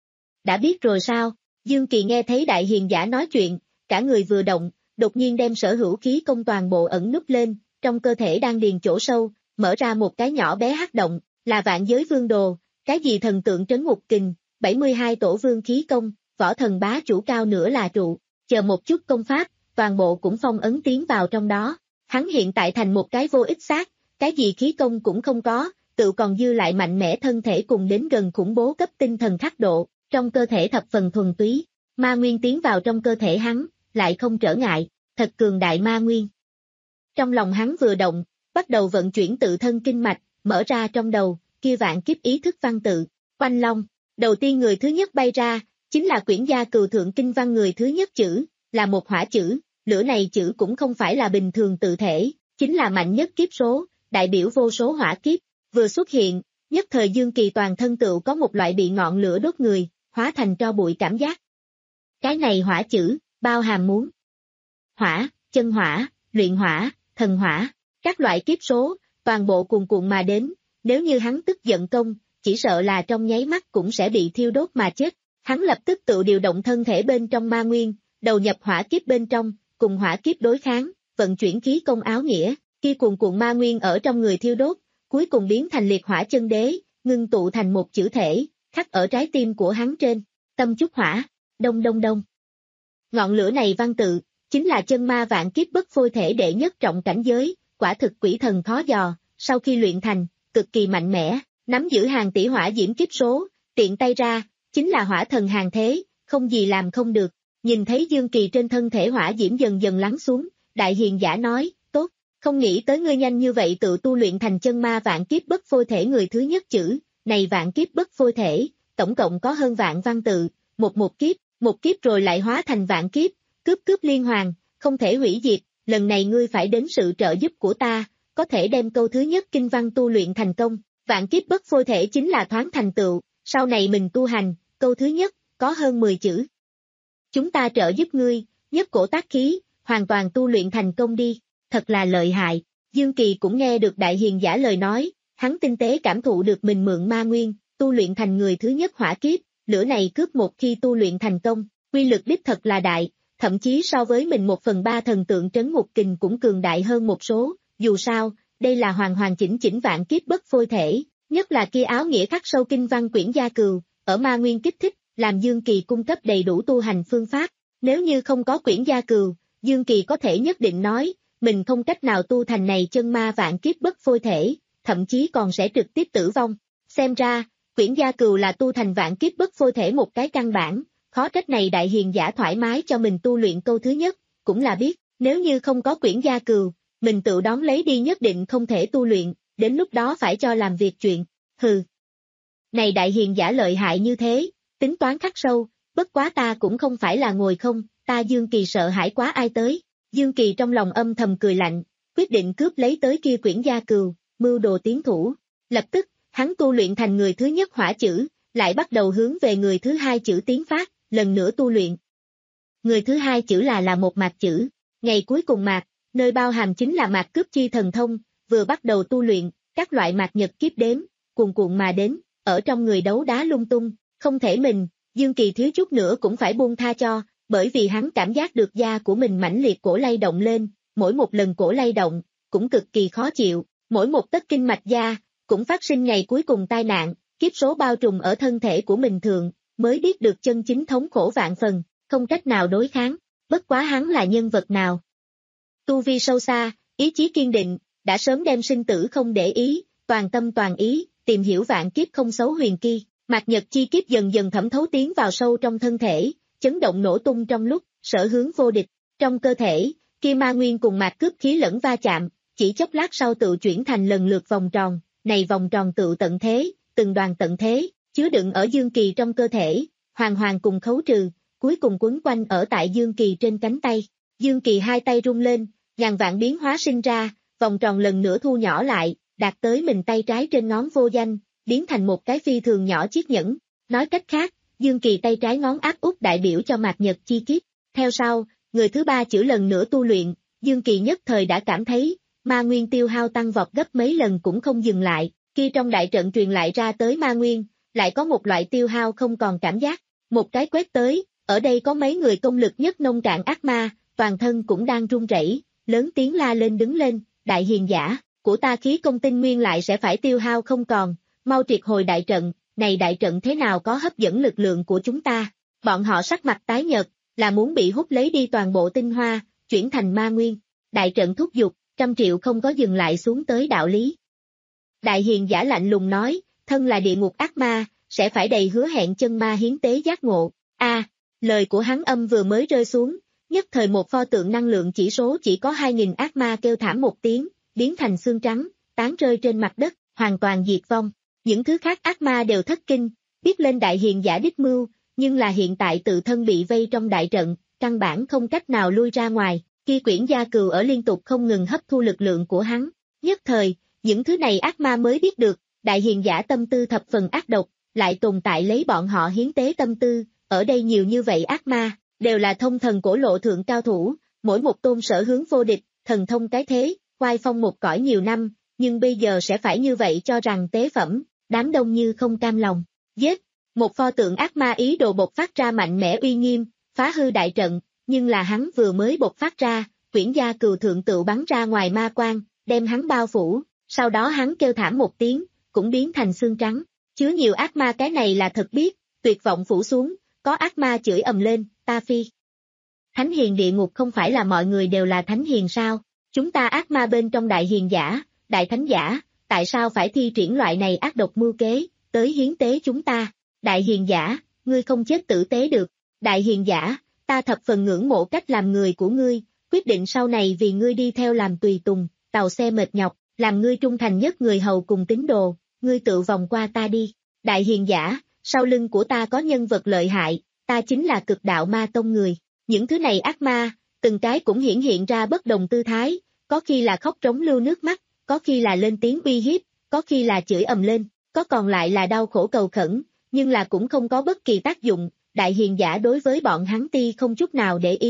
[SPEAKER 2] Đã biết rồi sao? Dương Kỳ nghe thấy đại hiền giả nói chuyện, cả người vừa động, đột nhiên đem sở hữu khí công toàn bộ ẩn núp lên, trong cơ thể đang điền chỗ sâu, mở ra một cái nhỏ bé hắc động, là vạn giới vương đồ, cái gì thần tượng trấn ngục kình, bảy mươi hai tổ vương khí công, võ thần bá chủ cao nữa là trụ, chờ một chút công pháp, toàn bộ cũng phong ấn tiến vào trong đó. Hắn hiện tại thành một cái vô ích xác, cái gì khí công cũng không có, tự còn dư lại mạnh mẽ thân thể cùng đến gần khủng bố cấp tinh thần khắc độ, trong cơ thể thập phần thuần túy, ma nguyên tiến vào trong cơ thể hắn, lại không trở ngại, thật cường đại ma nguyên. Trong lòng hắn vừa động, bắt đầu vận chuyển tự thân kinh mạch, mở ra trong đầu, kia vạn kiếp ý thức văn tự, Oanh Long, đầu tiên người thứ nhất bay ra, chính là quyển gia cừu thượng kinh văn người thứ nhất chữ, là một hỏa chữ, lửa này chữ cũng không phải là bình thường tự thể, chính là mạnh nhất kiếp số, đại biểu vô số hỏa kiếp, vừa xuất hiện, nhất thời Dương Kỳ toàn thân tựu có một loại bị ngọn lửa đốt người, hóa thành tro bụi cảm giác. Cái này hỏa chữ, bao hàm muốn hỏa, chân hỏa, luyện hỏa, thần hỏa, các loại kiếp số, toàn bộ cuồn cuộn mà đến, nếu như hắn tức giận công, chỉ sợ là trong nháy mắt cũng sẽ bị thiêu đốt mà chết. Hắn lập tức tự điều động thân thể bên trong ma nguyên, đầu nhập hỏa kiếp bên trong, cùng hỏa kiếp đối kháng, vận chuyển khí công áo nghĩa, khi cuồn cuộn ma nguyên ở trong người thiêu đốt, cuối cùng biến thành liệt hỏa chân đế, ngưng tụ thành một chữ thể, khắc ở trái tim của hắn trên, tâm chúc hỏa, đông đông đông. Ngọn lửa này văn tự, chính là chân ma vạn kiếp bất phôi thể đệ nhất trọng cảnh giới, quả thực quỷ thần khó dò, sau khi luyện thành, cực kỳ mạnh mẽ, nắm giữ hàng tỷ hỏa diễm kiếp số, tiện tay ra, chính là hỏa thần hàng thế, không gì làm không được. Nhìn thấy Dương Kỳ trên thân thể hỏa diễm dần dần lắng xuống, đại hiền giả nói, tốt, không nghĩ tới ngươi nhanh như vậy tự tu luyện thành chân ma vạn kiếp bất phôi thể người thứ nhất chữ, này vạn kiếp bất phôi thể, tổng cộng có hơn vạn văn tự, một một kiếp, một kiếp rồi lại hóa thành vạn kiếp, cướp cướp liên hoàn, không thể hủy diệt, lần này ngươi phải đến sự trợ giúp của ta, có thể đem câu thứ nhất kinh văn tu luyện thành công, vạn kiếp bất phôi thể chính là thoáng thành tựu, sau này mình tu hành, câu thứ nhất, có hơn mười chữ. Chúng ta trợ giúp ngươi, nhất cổ tác khí, hoàn toàn tu luyện thành công đi, thật là lợi hại. Dương Kỳ cũng nghe được đại hiền giả lời nói, hắn tinh tế cảm thụ được mình mượn ma nguyên, tu luyện thành người thứ nhất hỏa kiếp, lửa này cướp một khi tu luyện thành công, quy lực đích thật là đại, thậm chí so với mình một phần ba thần tượng trấn ngục kình cũng cường đại hơn một số, dù sao, đây là hoàn hoàn chỉnh chỉnh vạn kiếp bất phôi thể, nhất là kia áo nghĩa khắc sâu kinh văn quyển gia cừu, ở ma nguyên kích thích, làm Dương Kỳ cung cấp đầy đủ tu hành phương pháp, nếu như không có quyển gia cừu, Dương Kỳ có thể nhất định nói, mình không cách nào tu thành này chân ma vạn kiếp bất phôi thể, thậm chí còn sẽ trực tiếp tử vong. Xem ra, quyển gia cừu là tu thành vạn kiếp bất phôi thể một cái căn bản, khó trách này đại hiền giả thoải mái cho mình tu luyện câu thứ nhất, cũng là biết, nếu như không có quyển gia cừu, mình tự đón lấy đi nhất định không thể tu luyện, đến lúc đó phải cho làm việc chuyện, hừ. Này đại hiền giả lợi hại như thế, tính toán khắc sâu, bất quá ta cũng không phải là ngồi không, ta Dương Kỳ sợ hãi quá ai tới. Dương Kỳ trong lòng âm thầm cười lạnh, quyết định cướp lấy tới kia quyển gia cừu, mưu đồ tiến thủ. Lập tức, hắn tu luyện thành người thứ nhất hỏa chữ, lại bắt đầu hướng về người thứ hai chữ tiến phát, lần nữa tu luyện. Người thứ hai chữ là là một mạt chữ, ngày cuối cùng mạt, nơi bao hàm chính là mạt cướp chi thần thông, vừa bắt đầu tu luyện, các loại mạt nhật kiếp đếm, cuồn cuộn mà đến, ở trong người đấu đá lung tung, không thể mình, Dương Kỳ thiếu chút nữa cũng phải buông tha cho, bởi vì hắn cảm giác được da của mình mãnh liệt cổ lay động lên, mỗi một lần cổ lay động, cũng cực kỳ khó chịu, mỗi một tấc kinh mạch da, cũng phát sinh ngày cuối cùng tai nạn, kiếp số bao trùm ở thân thể của mình thường, mới biết được chân chính thống khổ vạn phần, không cách nào đối kháng, bất quá hắn là nhân vật nào. Tu vi sâu xa, ý chí kiên định, đã sớm đem sinh tử không để ý, toàn tâm toàn ý, tìm hiểu vạn kiếp không xấu huyền kỳ, mạt nhật chi kiếp dần dần thẩm thấu tiến vào sâu trong thân thể, chấn động nổ tung trong lúc, sở hướng vô địch, trong cơ thể, kia ma nguyên cùng mạt cướp khí lẫn va chạm, chỉ chốc lát sau tự chuyển thành lần lượt vòng tròn, này vòng tròn tự tận thế, từng đoàn tận thế, chứa đựng ở Dương Kỳ trong cơ thể, hoàn hoàn cùng khấu trừ, cuối cùng quấn quanh ở tại Dương Kỳ trên cánh tay. Dương Kỳ hai tay rung lên, ngàn vạn biến hóa sinh ra, vòng tròn lần nữa thu nhỏ lại, đạt tới mình tay trái trên ngón vô danh, biến thành một cái phi thường nhỏ chiếc nhẫn. Nói cách khác, Dương Kỳ tay trái ngón áp út đại biểu cho mạt nhật chi kiếp. Theo sau, người thứ ba chữ lần nữa tu luyện, Dương Kỳ nhất thời đã cảm thấy, ma nguyên tiêu hao tăng vọt gấp mấy lần cũng không dừng lại, khi trong đại trận truyền lại ra tới ma nguyên, lại có một loại tiêu hao không còn cảm giác, một cái quét tới, ở đây có mấy người công lực nhất nông cạn ác ma, toàn thân cũng đang run rẩy, lớn tiếng la lên đứng lên, đại hiền giả, của ta khí công tinh nguyên lại sẽ phải tiêu hao không còn, mau triệt hồi đại trận, này đại trận thế nào có hấp dẫn lực lượng của chúng ta, bọn họ sắc mặt tái nhợt, là muốn bị hút lấy đi toàn bộ tinh hoa, chuyển thành ma nguyên, đại trận thúc giục, trăm triệu không có dừng lại xuống tới đạo lý. Đại hiền giả lạnh lùng nói, thân là địa ngục ác ma, sẽ phải đầy hứa hẹn chân ma hiến tế giác ngộ, a à, lời của hắn âm vừa mới rơi xuống, nhất thời một pho tượng năng lượng chỉ số chỉ có hai nghìn ác ma kêu thảm một tiếng, biến thành xương trắng, tán rơi trên mặt đất, hoàn toàn diệt vong. Những thứ khác ác ma đều thất kinh, biết lên đại hiền giả đích mưu, nhưng là hiện tại tự thân bị vây trong đại trận, căn bản không cách nào lui ra ngoài, khi quyển gia cừu ở liên tục không ngừng hấp thu lực lượng của hắn. Nhất thời, những thứ này ác ma mới biết được, đại hiền giả tâm tư thập phần ác độc, lại tồn tại lấy bọn họ hiến tế tâm tư, ở đây nhiều như vậy ác ma, đều là thông thần cổ lộ thượng cao thủ, mỗi một tôn sở hướng vô địch, thần thông cái thế, oai phong một cõi nhiều năm, nhưng bây giờ sẽ phải như vậy cho rằng tế phẩm, đám đông như không cam lòng, giết, một pho tượng ác ma ý đồ bộc phát ra mạnh mẽ uy nghiêm, phá hư đại trận, nhưng là hắn vừa mới bộc phát ra, quyển gia cừu thượng tự bắn ra ngoài ma quang, đem hắn bao phủ, sau đó hắn kêu thảm một tiếng, cũng biến thành xương trắng, chứa nhiều ác ma cái này là thật biết, tuyệt vọng phủ xuống, có ác ma chửi ầm lên, ta phi. Thánh hiền địa ngục không phải là mọi người đều là thánh hiền sao, chúng ta ác ma bên trong đại hiền giả, đại thánh giả, tại sao phải thi triển loại này ác độc mưu kế, tới hiến tế chúng ta, đại hiền giả, ngươi không chết tử tế được, đại hiền giả, ta thập phần ngưỡng mộ cách làm người của ngươi, quyết định sau này vì ngươi đi theo làm tùy tùng, tàu xe mệt nhọc, làm ngươi trung thành nhất người hầu cùng tín đồ, ngươi tự vòng qua ta đi, đại hiền giả, sau lưng của ta có nhân vật lợi hại, ta chính là cực đạo ma tông người, những thứ này ác ma, từng cái cũng hiển hiện ra bất đồng tư thái, có khi là khóc trống lưu nước mắt, có khi là lên tiếng uy hiếp, có khi là chửi ầm lên, có còn lại là đau khổ cầu khẩn, nhưng là cũng không có bất kỳ tác dụng, đại hiền giả đối với bọn hắn ti không chút nào để ý,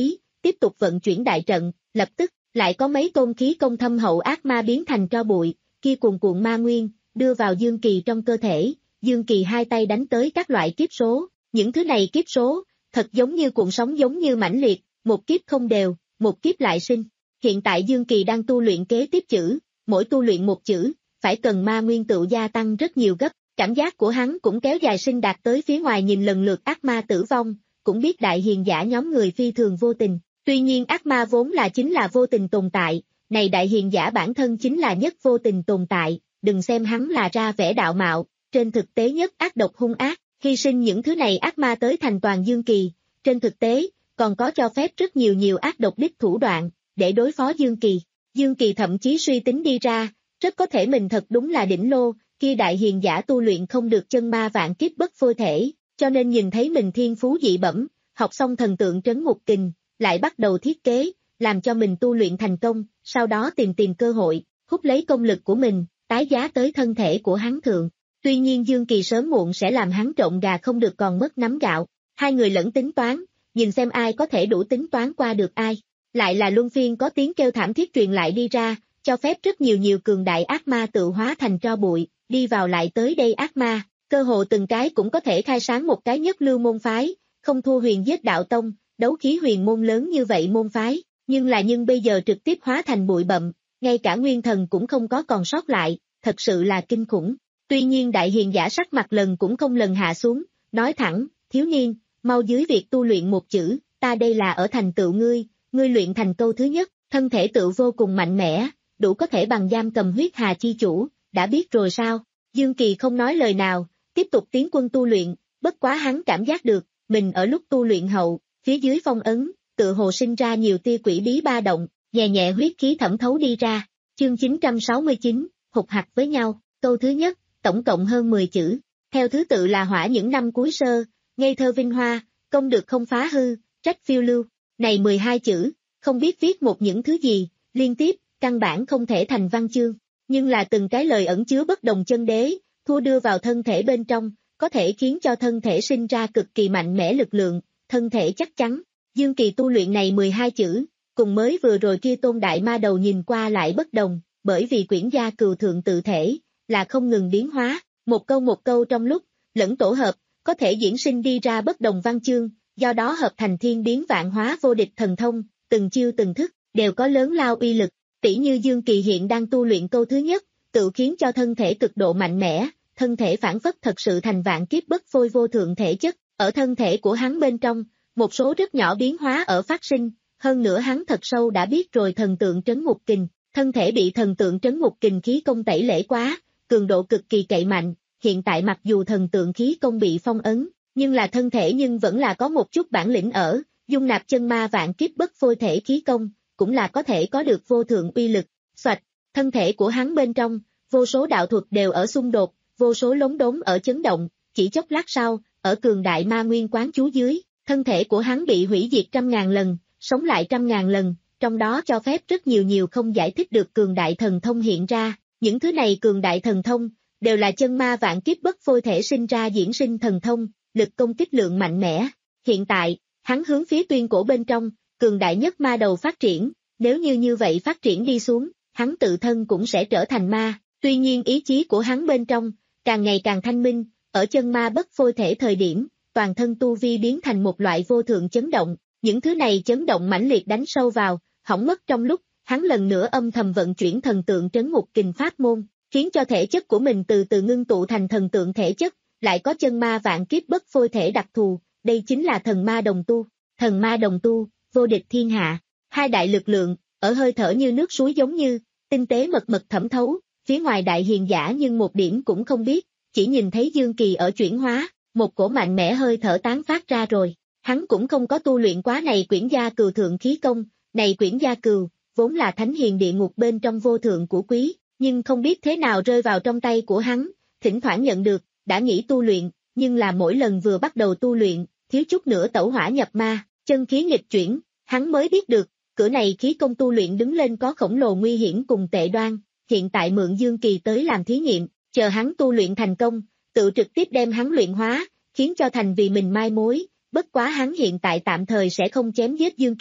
[SPEAKER 2] tiếp tục vận chuyển đại trận, lập tức, lại có mấy tôn khí công thâm hậu ác ma biến thành tro bụi, kia cuồn cuộn ma nguyên, đưa vào Dương Kỳ trong cơ thể, Dương Kỳ hai tay đánh tới các loại kiếp số, những thứ này kiếp số, thật giống như cuộn sóng giống như mãnh liệt, một kiếp không đều, một kiếp lại sinh. Hiện tại Dương Kỳ đang tu luyện kế tiếp chữ, mỗi tu luyện một chữ, phải cần ma nguyên tựu gia tăng rất nhiều gấp, cảm giác của hắn cũng kéo dài sinh đạt tới phía ngoài nhìn lần lượt ác ma tử vong, cũng biết đại hiền giả nhóm người phi thường vô tình, tuy nhiên ác ma vốn là chính là vô tình tồn tại, này đại hiền giả bản thân chính là nhất vô tình tồn tại, đừng xem hắn là ra vẻ đạo mạo, trên thực tế nhất ác độc hung ác, hy sinh những thứ này ác ma tới thành toàn Dương Kỳ, trên thực tế, còn có cho phép rất nhiều nhiều ác độc đích thủ đoạn, để đối phó Dương Kỳ. Dương Kỳ thậm chí suy tính đi ra, rất có thể mình thật đúng là đỉnh lô, kia đại hiền giả tu luyện không được chân ma vạn kiếp bất phôi thể, cho nên nhìn thấy mình thiên phú dị bẩm, học xong thần tượng trấn ngục kình, lại bắt đầu thiết kế, làm cho mình tu luyện thành công, sau đó tìm tìm cơ hội, hút lấy công lực của mình, tái giá tới thân thể của hắn thượng. Tuy nhiên Dương Kỳ sớm muộn sẽ làm hắn trộn gà không được còn mất nắm gạo, hai người lẫn tính toán, nhìn xem ai có thể đủ tính toán qua được ai. Lại là luân phiên có tiếng kêu thảm thiết truyền lại đi ra, cho phép rất nhiều nhiều cường đại ác ma tự hóa thành tro bụi, đi vào lại tới đây ác ma, cơ hồ từng cái cũng có thể khai sáng một cái nhất lưu môn phái, không thua huyền giết đạo tông, đấu khí huyền môn lớn như vậy môn phái, nhưng là nhưng bây giờ trực tiếp hóa thành bụi bặm, ngay cả nguyên thần cũng không có còn sót lại, thật sự là kinh khủng. Tuy nhiên đại hiền giả sắc mặt lần cũng không lần hạ xuống, nói thẳng, thiếu niên, mau dưới việc tu luyện một chữ, ta đây là ở thành tựu ngươi, ngươi luyện thành câu thứ nhất, thân thể tự vô cùng mạnh mẽ, đủ có thể bằng giam cầm huyết hà chi chủ, đã biết rồi sao? Dương Kỳ không nói lời nào, tiếp tục tiến quân tu luyện, bất quá hắn cảm giác được, mình ở lúc tu luyện hậu, phía dưới phong ấn, tự hồ sinh ra nhiều tia quỷ bí ba động, nhẹ nhẹ huyết khí thẩm thấu đi ra, chương chín trăm sáu mươi chín, hụt hặc với nhau, câu thứ nhất, tổng cộng hơn mười chữ, theo thứ tự là hỏa những năm cuối sơ, ngây thơ vinh hoa, công được không phá hư, trách phiêu lưu, này mười hai chữ, không biết viết một những thứ gì, liên tiếp, căn bản không thể thành văn chương, nhưng là từng cái lời ẩn chứa bất đồng chân đế, thua đưa vào thân thể bên trong, có thể khiến cho thân thể sinh ra cực kỳ mạnh mẽ lực lượng, thân thể chắc chắn. Dương Kỳ tu luyện này mười hai chữ, cùng mới vừa rồi kia tôn đại ma đầu nhìn qua lại bất đồng, bởi vì quyển gia cừu thượng tự thể, là không ngừng biến hóa, một câu một câu trong lúc, lẫn tổ hợp, có thể diễn sinh đi ra bất đồng văn chương, do đó hợp thành thiên biến vạn hóa vô địch thần thông, từng chiêu từng thức, đều có lớn lao uy lực, tỷ như Dương Kỳ hiện đang tu luyện câu thứ nhất, tự khiến cho thân thể cực độ mạnh mẽ, thân thể phản phất thật sự thành vạn kiếp bất phôi vô thượng thể chất, ở thân thể của hắn bên trong, một số rất nhỏ biến hóa ở phát sinh, hơn nữa hắn thật sâu đã biết rồi thần tượng trấn ngục kình, thân thể bị thần tượng trấn ngục kình khí công tẩy lễ quá, cường độ cực kỳ cậy mạnh, hiện tại mặc dù thần tượng khí công bị phong ấn, nhưng là thân thể nhưng vẫn là có một chút bản lĩnh ở, dung nạp chân ma vạn kiếp bất phôi thể khí công, cũng là có thể có được vô thượng uy lực, xoạch, thân thể của hắn bên trong, vô số đạo thuật đều ở xung đột, vô số lống đốn ở chấn động, chỉ chốc lát sau, ở cường đại ma nguyên quán chú dưới, thân thể của hắn bị hủy diệt trăm ngàn lần, sống lại trăm ngàn lần, trong đó cho phép rất nhiều nhiều không giải thích được cường đại thần thông hiện ra, những thứ này cường đại thần thông, đều là chân ma vạn kiếp bất phôi thể sinh ra diễn sinh thần thông, lực công kích lượng mạnh mẽ. Hiện tại, hắn hướng phía tuyên cổ bên trong, cường đại nhất ma đầu phát triển, nếu như như vậy phát triển đi xuống, hắn tự thân cũng sẽ trở thành ma, tuy nhiên ý chí của hắn bên trong, càng ngày càng thanh minh, ở chân ma bất phôi thể thời điểm, toàn thân tu vi biến thành một loại vô thượng chấn động, những thứ này chấn động mãnh liệt đánh sâu vào, hỏng mất trong lúc, hắn lần nữa âm thầm vận chuyển thần tượng trấn ngục kình pháp môn, khiến cho thể chất của mình từ từ ngưng tụ thành thần tượng thể chất, lại có chân ma vạn kiếp bất phôi thể đặc thù, đây chính là thần ma đồng tu, thần ma đồng tu, vô địch thiên hạ, hai đại lực lượng, ở hơi thở như nước suối giống như, tinh tế mật mật thẩm thấu, phía ngoài đại hiền giả nhưng một điểm cũng không biết, chỉ nhìn thấy Dương Kỳ ở chuyển hóa, một cổ mạnh mẽ hơi thở tán phát ra rồi, hắn cũng không có tu luyện quá này quyển gia cừu thượng khí công, này quyển gia cừu, vốn là thánh hiền địa ngục bên trong vô thượng của quý, nhưng không biết thế nào rơi vào trong tay của hắn, thỉnh thoảng nhận được, đã nghĩ tu luyện, nhưng là mỗi lần vừa bắt đầu tu luyện, thiếu chút nữa tẩu hỏa nhập ma, chân khí nghịch chuyển, hắn mới biết được, cửa này khí công tu luyện đứng lên có khổng lồ nguy hiểm cùng tệ đoan, hiện tại mượn Dương Kỳ tới làm thí nghiệm, chờ hắn tu luyện thành công, tự trực tiếp đem hắn luyện hóa, khiến cho thành vì mình mai mối, bất quá hắn hiện tại tạm thời sẽ không chém giết Dương Kỳ,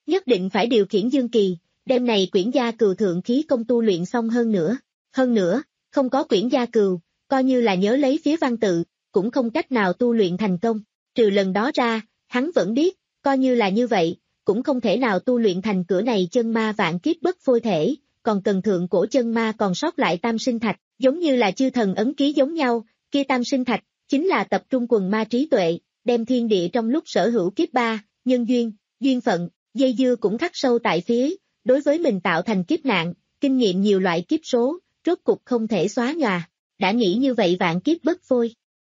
[SPEAKER 2] nhất định phải điều khiển Dương Kỳ, đêm này Quyển Gia Cừu thượng khí công tu luyện xong hơn nữa. Hơn nữa, không có Quyển Gia Cừu, coi như là nhớ lấy phía văn tự, cũng không cách nào tu luyện thành công. Trừ lần đó ra, hắn vẫn biết, coi như là như vậy, cũng không thể nào tu luyện thành cửa này chân ma vạn kiếp bất phôi thể, còn cần thượng cổ chân ma còn sót lại tam sinh thạch, giống như là chư thần ấn ký giống nhau, kia tam sinh thạch, chính là tập trung quần ma trí tuệ, đem thiên địa trong lúc sở hữu kiếp ba, nhân duyên, duyên phận, dây dưa cũng khắc sâu tại phía, đối với mình tạo thành kiếp nạn, kinh nghiệm nhiều loại kiếp số, rốt cục không thể xóa nhòa, đã nghĩ như vậy vạn kiếp bất phôi.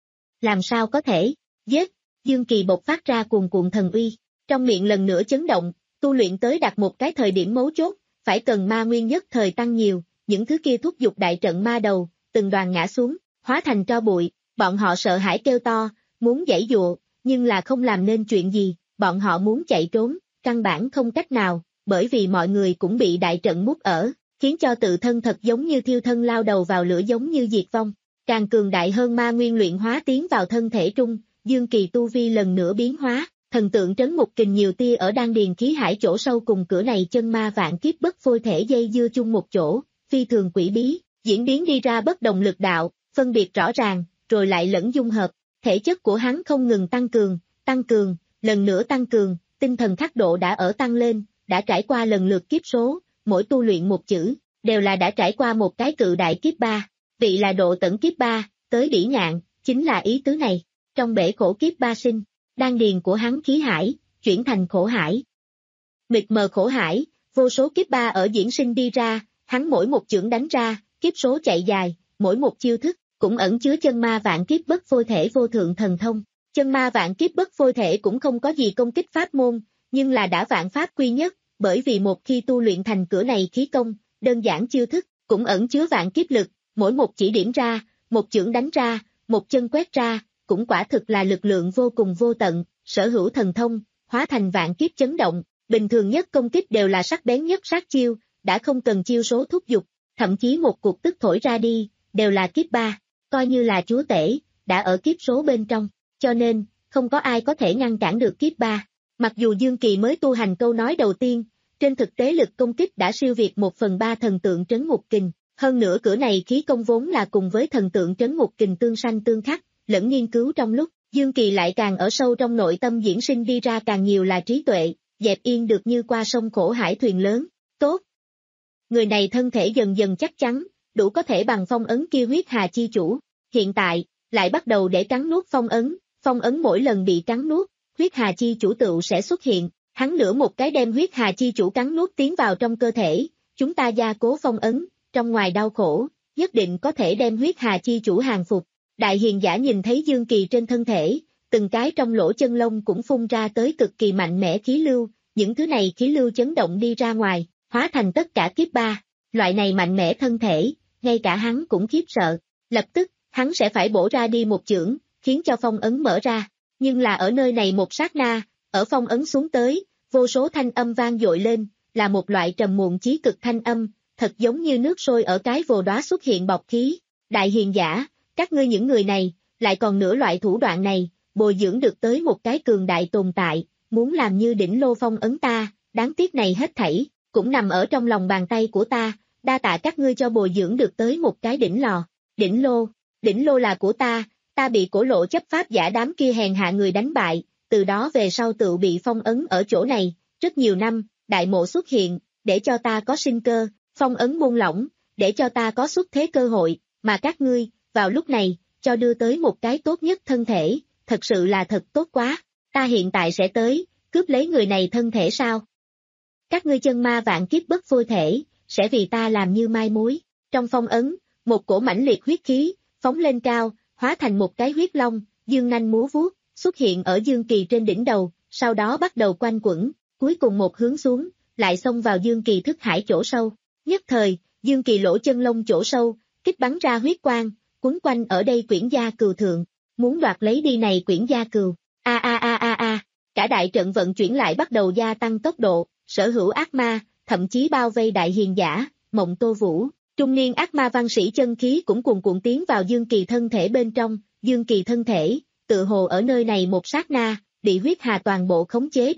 [SPEAKER 2] Làm sao có thể, giết, Dương Kỳ bộc phát ra cuồn cuộn thần uy, trong miệng lần nữa chấn động, tu luyện tới đạt một cái thời điểm mấu chốt, phải cần ma nguyên nhất thời tăng nhiều, những thứ kia thúc giục đại trận ma đầu, từng đoàn ngã xuống, hóa thành tro bụi, bọn họ sợ hãi kêu to, muốn giãy dụa, nhưng là không làm nên chuyện gì, bọn họ muốn chạy trốn, căn bản không cách nào, bởi vì mọi người cũng bị đại trận mút ở, khiến cho tự thân thật giống như thiêu thân lao đầu vào lửa giống như diệt vong. Càng cường đại hơn ma nguyên luyện hóa tiến vào thân thể trung, Dương Kỳ tu vi lần nữa biến hóa, thần tượng trấn một kình nhiều tia ở đan điền khí hải chỗ sâu cùng cửa này chân ma vạn kiếp bất phôi thể dây dưa chung một chỗ, phi thường quỷ bí, diễn biến đi ra bất đồng lực đạo, phân biệt rõ ràng, rồi lại lẫn dung hợp, thể chất của hắn không ngừng tăng cường, tăng cường, lần nữa tăng cường, tinh thần khắc độ đã ở tăng lên, đã trải qua lần lượt kiếp số, mỗi tu luyện một chữ, đều là đã trải qua một cái cự đại kiếp ba, vị là độ tận kiếp ba, tới bỉ ngạn, chính là ý tứ này, trong bể khổ kiếp ba sinh, đan điền của hắn khí hải, chuyển thành khổ hải. Mịt mờ khổ hải, vô số kiếp ba ở diễn sinh đi ra, hắn mỗi một chưởng đánh ra, kiếp số chạy dài, mỗi một chiêu thức, cũng ẩn chứa chân ma vạn kiếp bất phôi thể vô thượng thần thông. Chân ma vạn kiếp bất phôi thể cũng không có gì công kích pháp môn, nhưng là đã vạn pháp quy nhất, bởi vì một khi tu luyện thành cửa này khí công, đơn giản chiêu thức, cũng ẩn chứa vạn kiếp lực, mỗi một chỉ điểm ra, một chưởng đánh ra, một chân quét ra, cũng quả thực là lực lượng vô cùng vô tận, sở hữu thần thông, hóa thành vạn kiếp chấn động, bình thường nhất công kích đều là sắc bén nhất sát chiêu, đã không cần chiêu số thúc giục, thậm chí một cuộc tức thổi ra đi, đều là kiếp ba, coi như là chúa tể, đã ở kiếp số bên trong, cho nên, không có ai có thể ngăn cản được kiếp ba. Mặc dù Dương Kỳ mới tu hành câu nói đầu tiên, trên thực tế lực công kích đã siêu việt một phần ba thần tượng trấn ngục kình, hơn nữa cửa này khí công vốn là cùng với thần tượng trấn ngục kình tương sanh tương khắc, lẫn nghiên cứu trong lúc, Dương Kỳ lại càng ở sâu trong nội tâm diễn sinh đi ra càng nhiều là trí tuệ, dẹp yên được như qua sông khổ hải thuyền lớn, tốt. Người này thân thể dần dần chắc chắn, đủ có thể bằng phong ấn kia huyết hà chi chủ, hiện tại, lại bắt đầu để cắn nuốt phong ấn, phong ấn mỗi lần bị cắn nuốt, huyết hà chi chủ tựu sẽ xuất hiện, hắn lửa một cái đem huyết hà chi chủ cắn nuốt tiến vào trong cơ thể, chúng ta gia cố phong ấn, trong ngoài đau khổ, nhất định có thể đem huyết hà chi chủ hàng phục. Đại hiền giả nhìn thấy Dương Kỳ trên thân thể, từng cái trong lỗ chân lông cũng phun ra tới cực kỳ mạnh mẽ khí lưu, những thứ này khí lưu chấn động đi ra ngoài, hóa thành tất cả kiếp ba, loại này mạnh mẽ thân thể, ngay cả hắn cũng khiếp sợ, lập tức, hắn sẽ phải bổ ra đi một chưởng, khiến cho phong ấn mở ra, nhưng là ở nơi này một sát na, ở phong ấn xuống tới, vô số thanh âm vang dội lên, là một loại trầm muộn chí cực thanh âm, thật giống như nước sôi ở cái vồ đóa xuất hiện bọt khí, đại hiền giả, các ngươi những người này, lại còn nửa loại thủ đoạn này, bồi dưỡng được tới một cái cường đại tồn tại, muốn làm như đỉnh lô phong ấn ta, đáng tiếc này hết thảy, cũng nằm ở trong lòng bàn tay của ta, đa tạ các ngươi cho bồi dưỡng được tới một cái đỉnh lò, đỉnh lô, đỉnh lô là của ta, ta bị cổ lộ chấp pháp giả đám kia hèn hạ người đánh bại, từ đó về sau tự bị phong ấn ở chỗ này, rất nhiều năm, đại mộ xuất hiện, để cho ta có sinh cơ, phong ấn buông lỏng, để cho ta có xuất thế cơ hội, mà các ngươi, vào lúc này, cho đưa tới một cái tốt nhất thân thể, thật sự là thật tốt quá, ta hiện tại sẽ tới, cướp lấy người này thân thể sao? Các ngươi chân ma vạn kiếp bất phôi thể, sẽ vì ta làm như mai mối, trong phong ấn, một cổ mãnh liệt huyết khí, phóng lên cao, hóa thành một cái huyết long, dương nanh múa vuốt, xuất hiện ở Dương Kỳ trên đỉnh đầu, sau đó bắt đầu quanh quẩn, cuối cùng một hướng xuống, lại xông vào Dương Kỳ thức hải chỗ sâu. Nhất thời, Dương Kỳ lỗ chân lông chỗ sâu, kích bắn ra huyết quang, quấn quanh ở đây Quyển Gia Cừu thượng, muốn đoạt lấy đi này Quyển Gia Cừu. A a a a a, cả đại trận vận chuyển lại bắt đầu gia tăng tốc độ, sở hữu ác ma, thậm chí bao vây đại hiền giả, Mộng Tô Vũ, trung niên ác ma văn sĩ chân khí cũng cuồn cuộn tiến vào Dương Kỳ thân thể bên trong, Dương Kỳ thân thể, tự hồ ở nơi này một sát na, bị huyết hà toàn bộ khống chế được.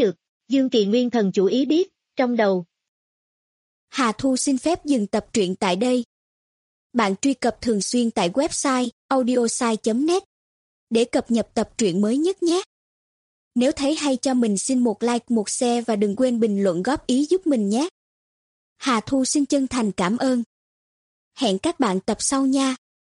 [SPEAKER 2] Dương Kỳ Nguyên thần chủ ý biết, trong đầu.
[SPEAKER 3] Hà Thu xin phép dừng tập truyện tại đây. Bạn truy cập thường xuyên tại website audiosai chấm net để cập nhật tập truyện mới nhất nhé. Nếu thấy hay cho mình xin một like, một share và đừng quên bình luận góp ý giúp mình nhé. Hà Thu xin chân thành cảm ơn. Hẹn các bạn tập sau nha.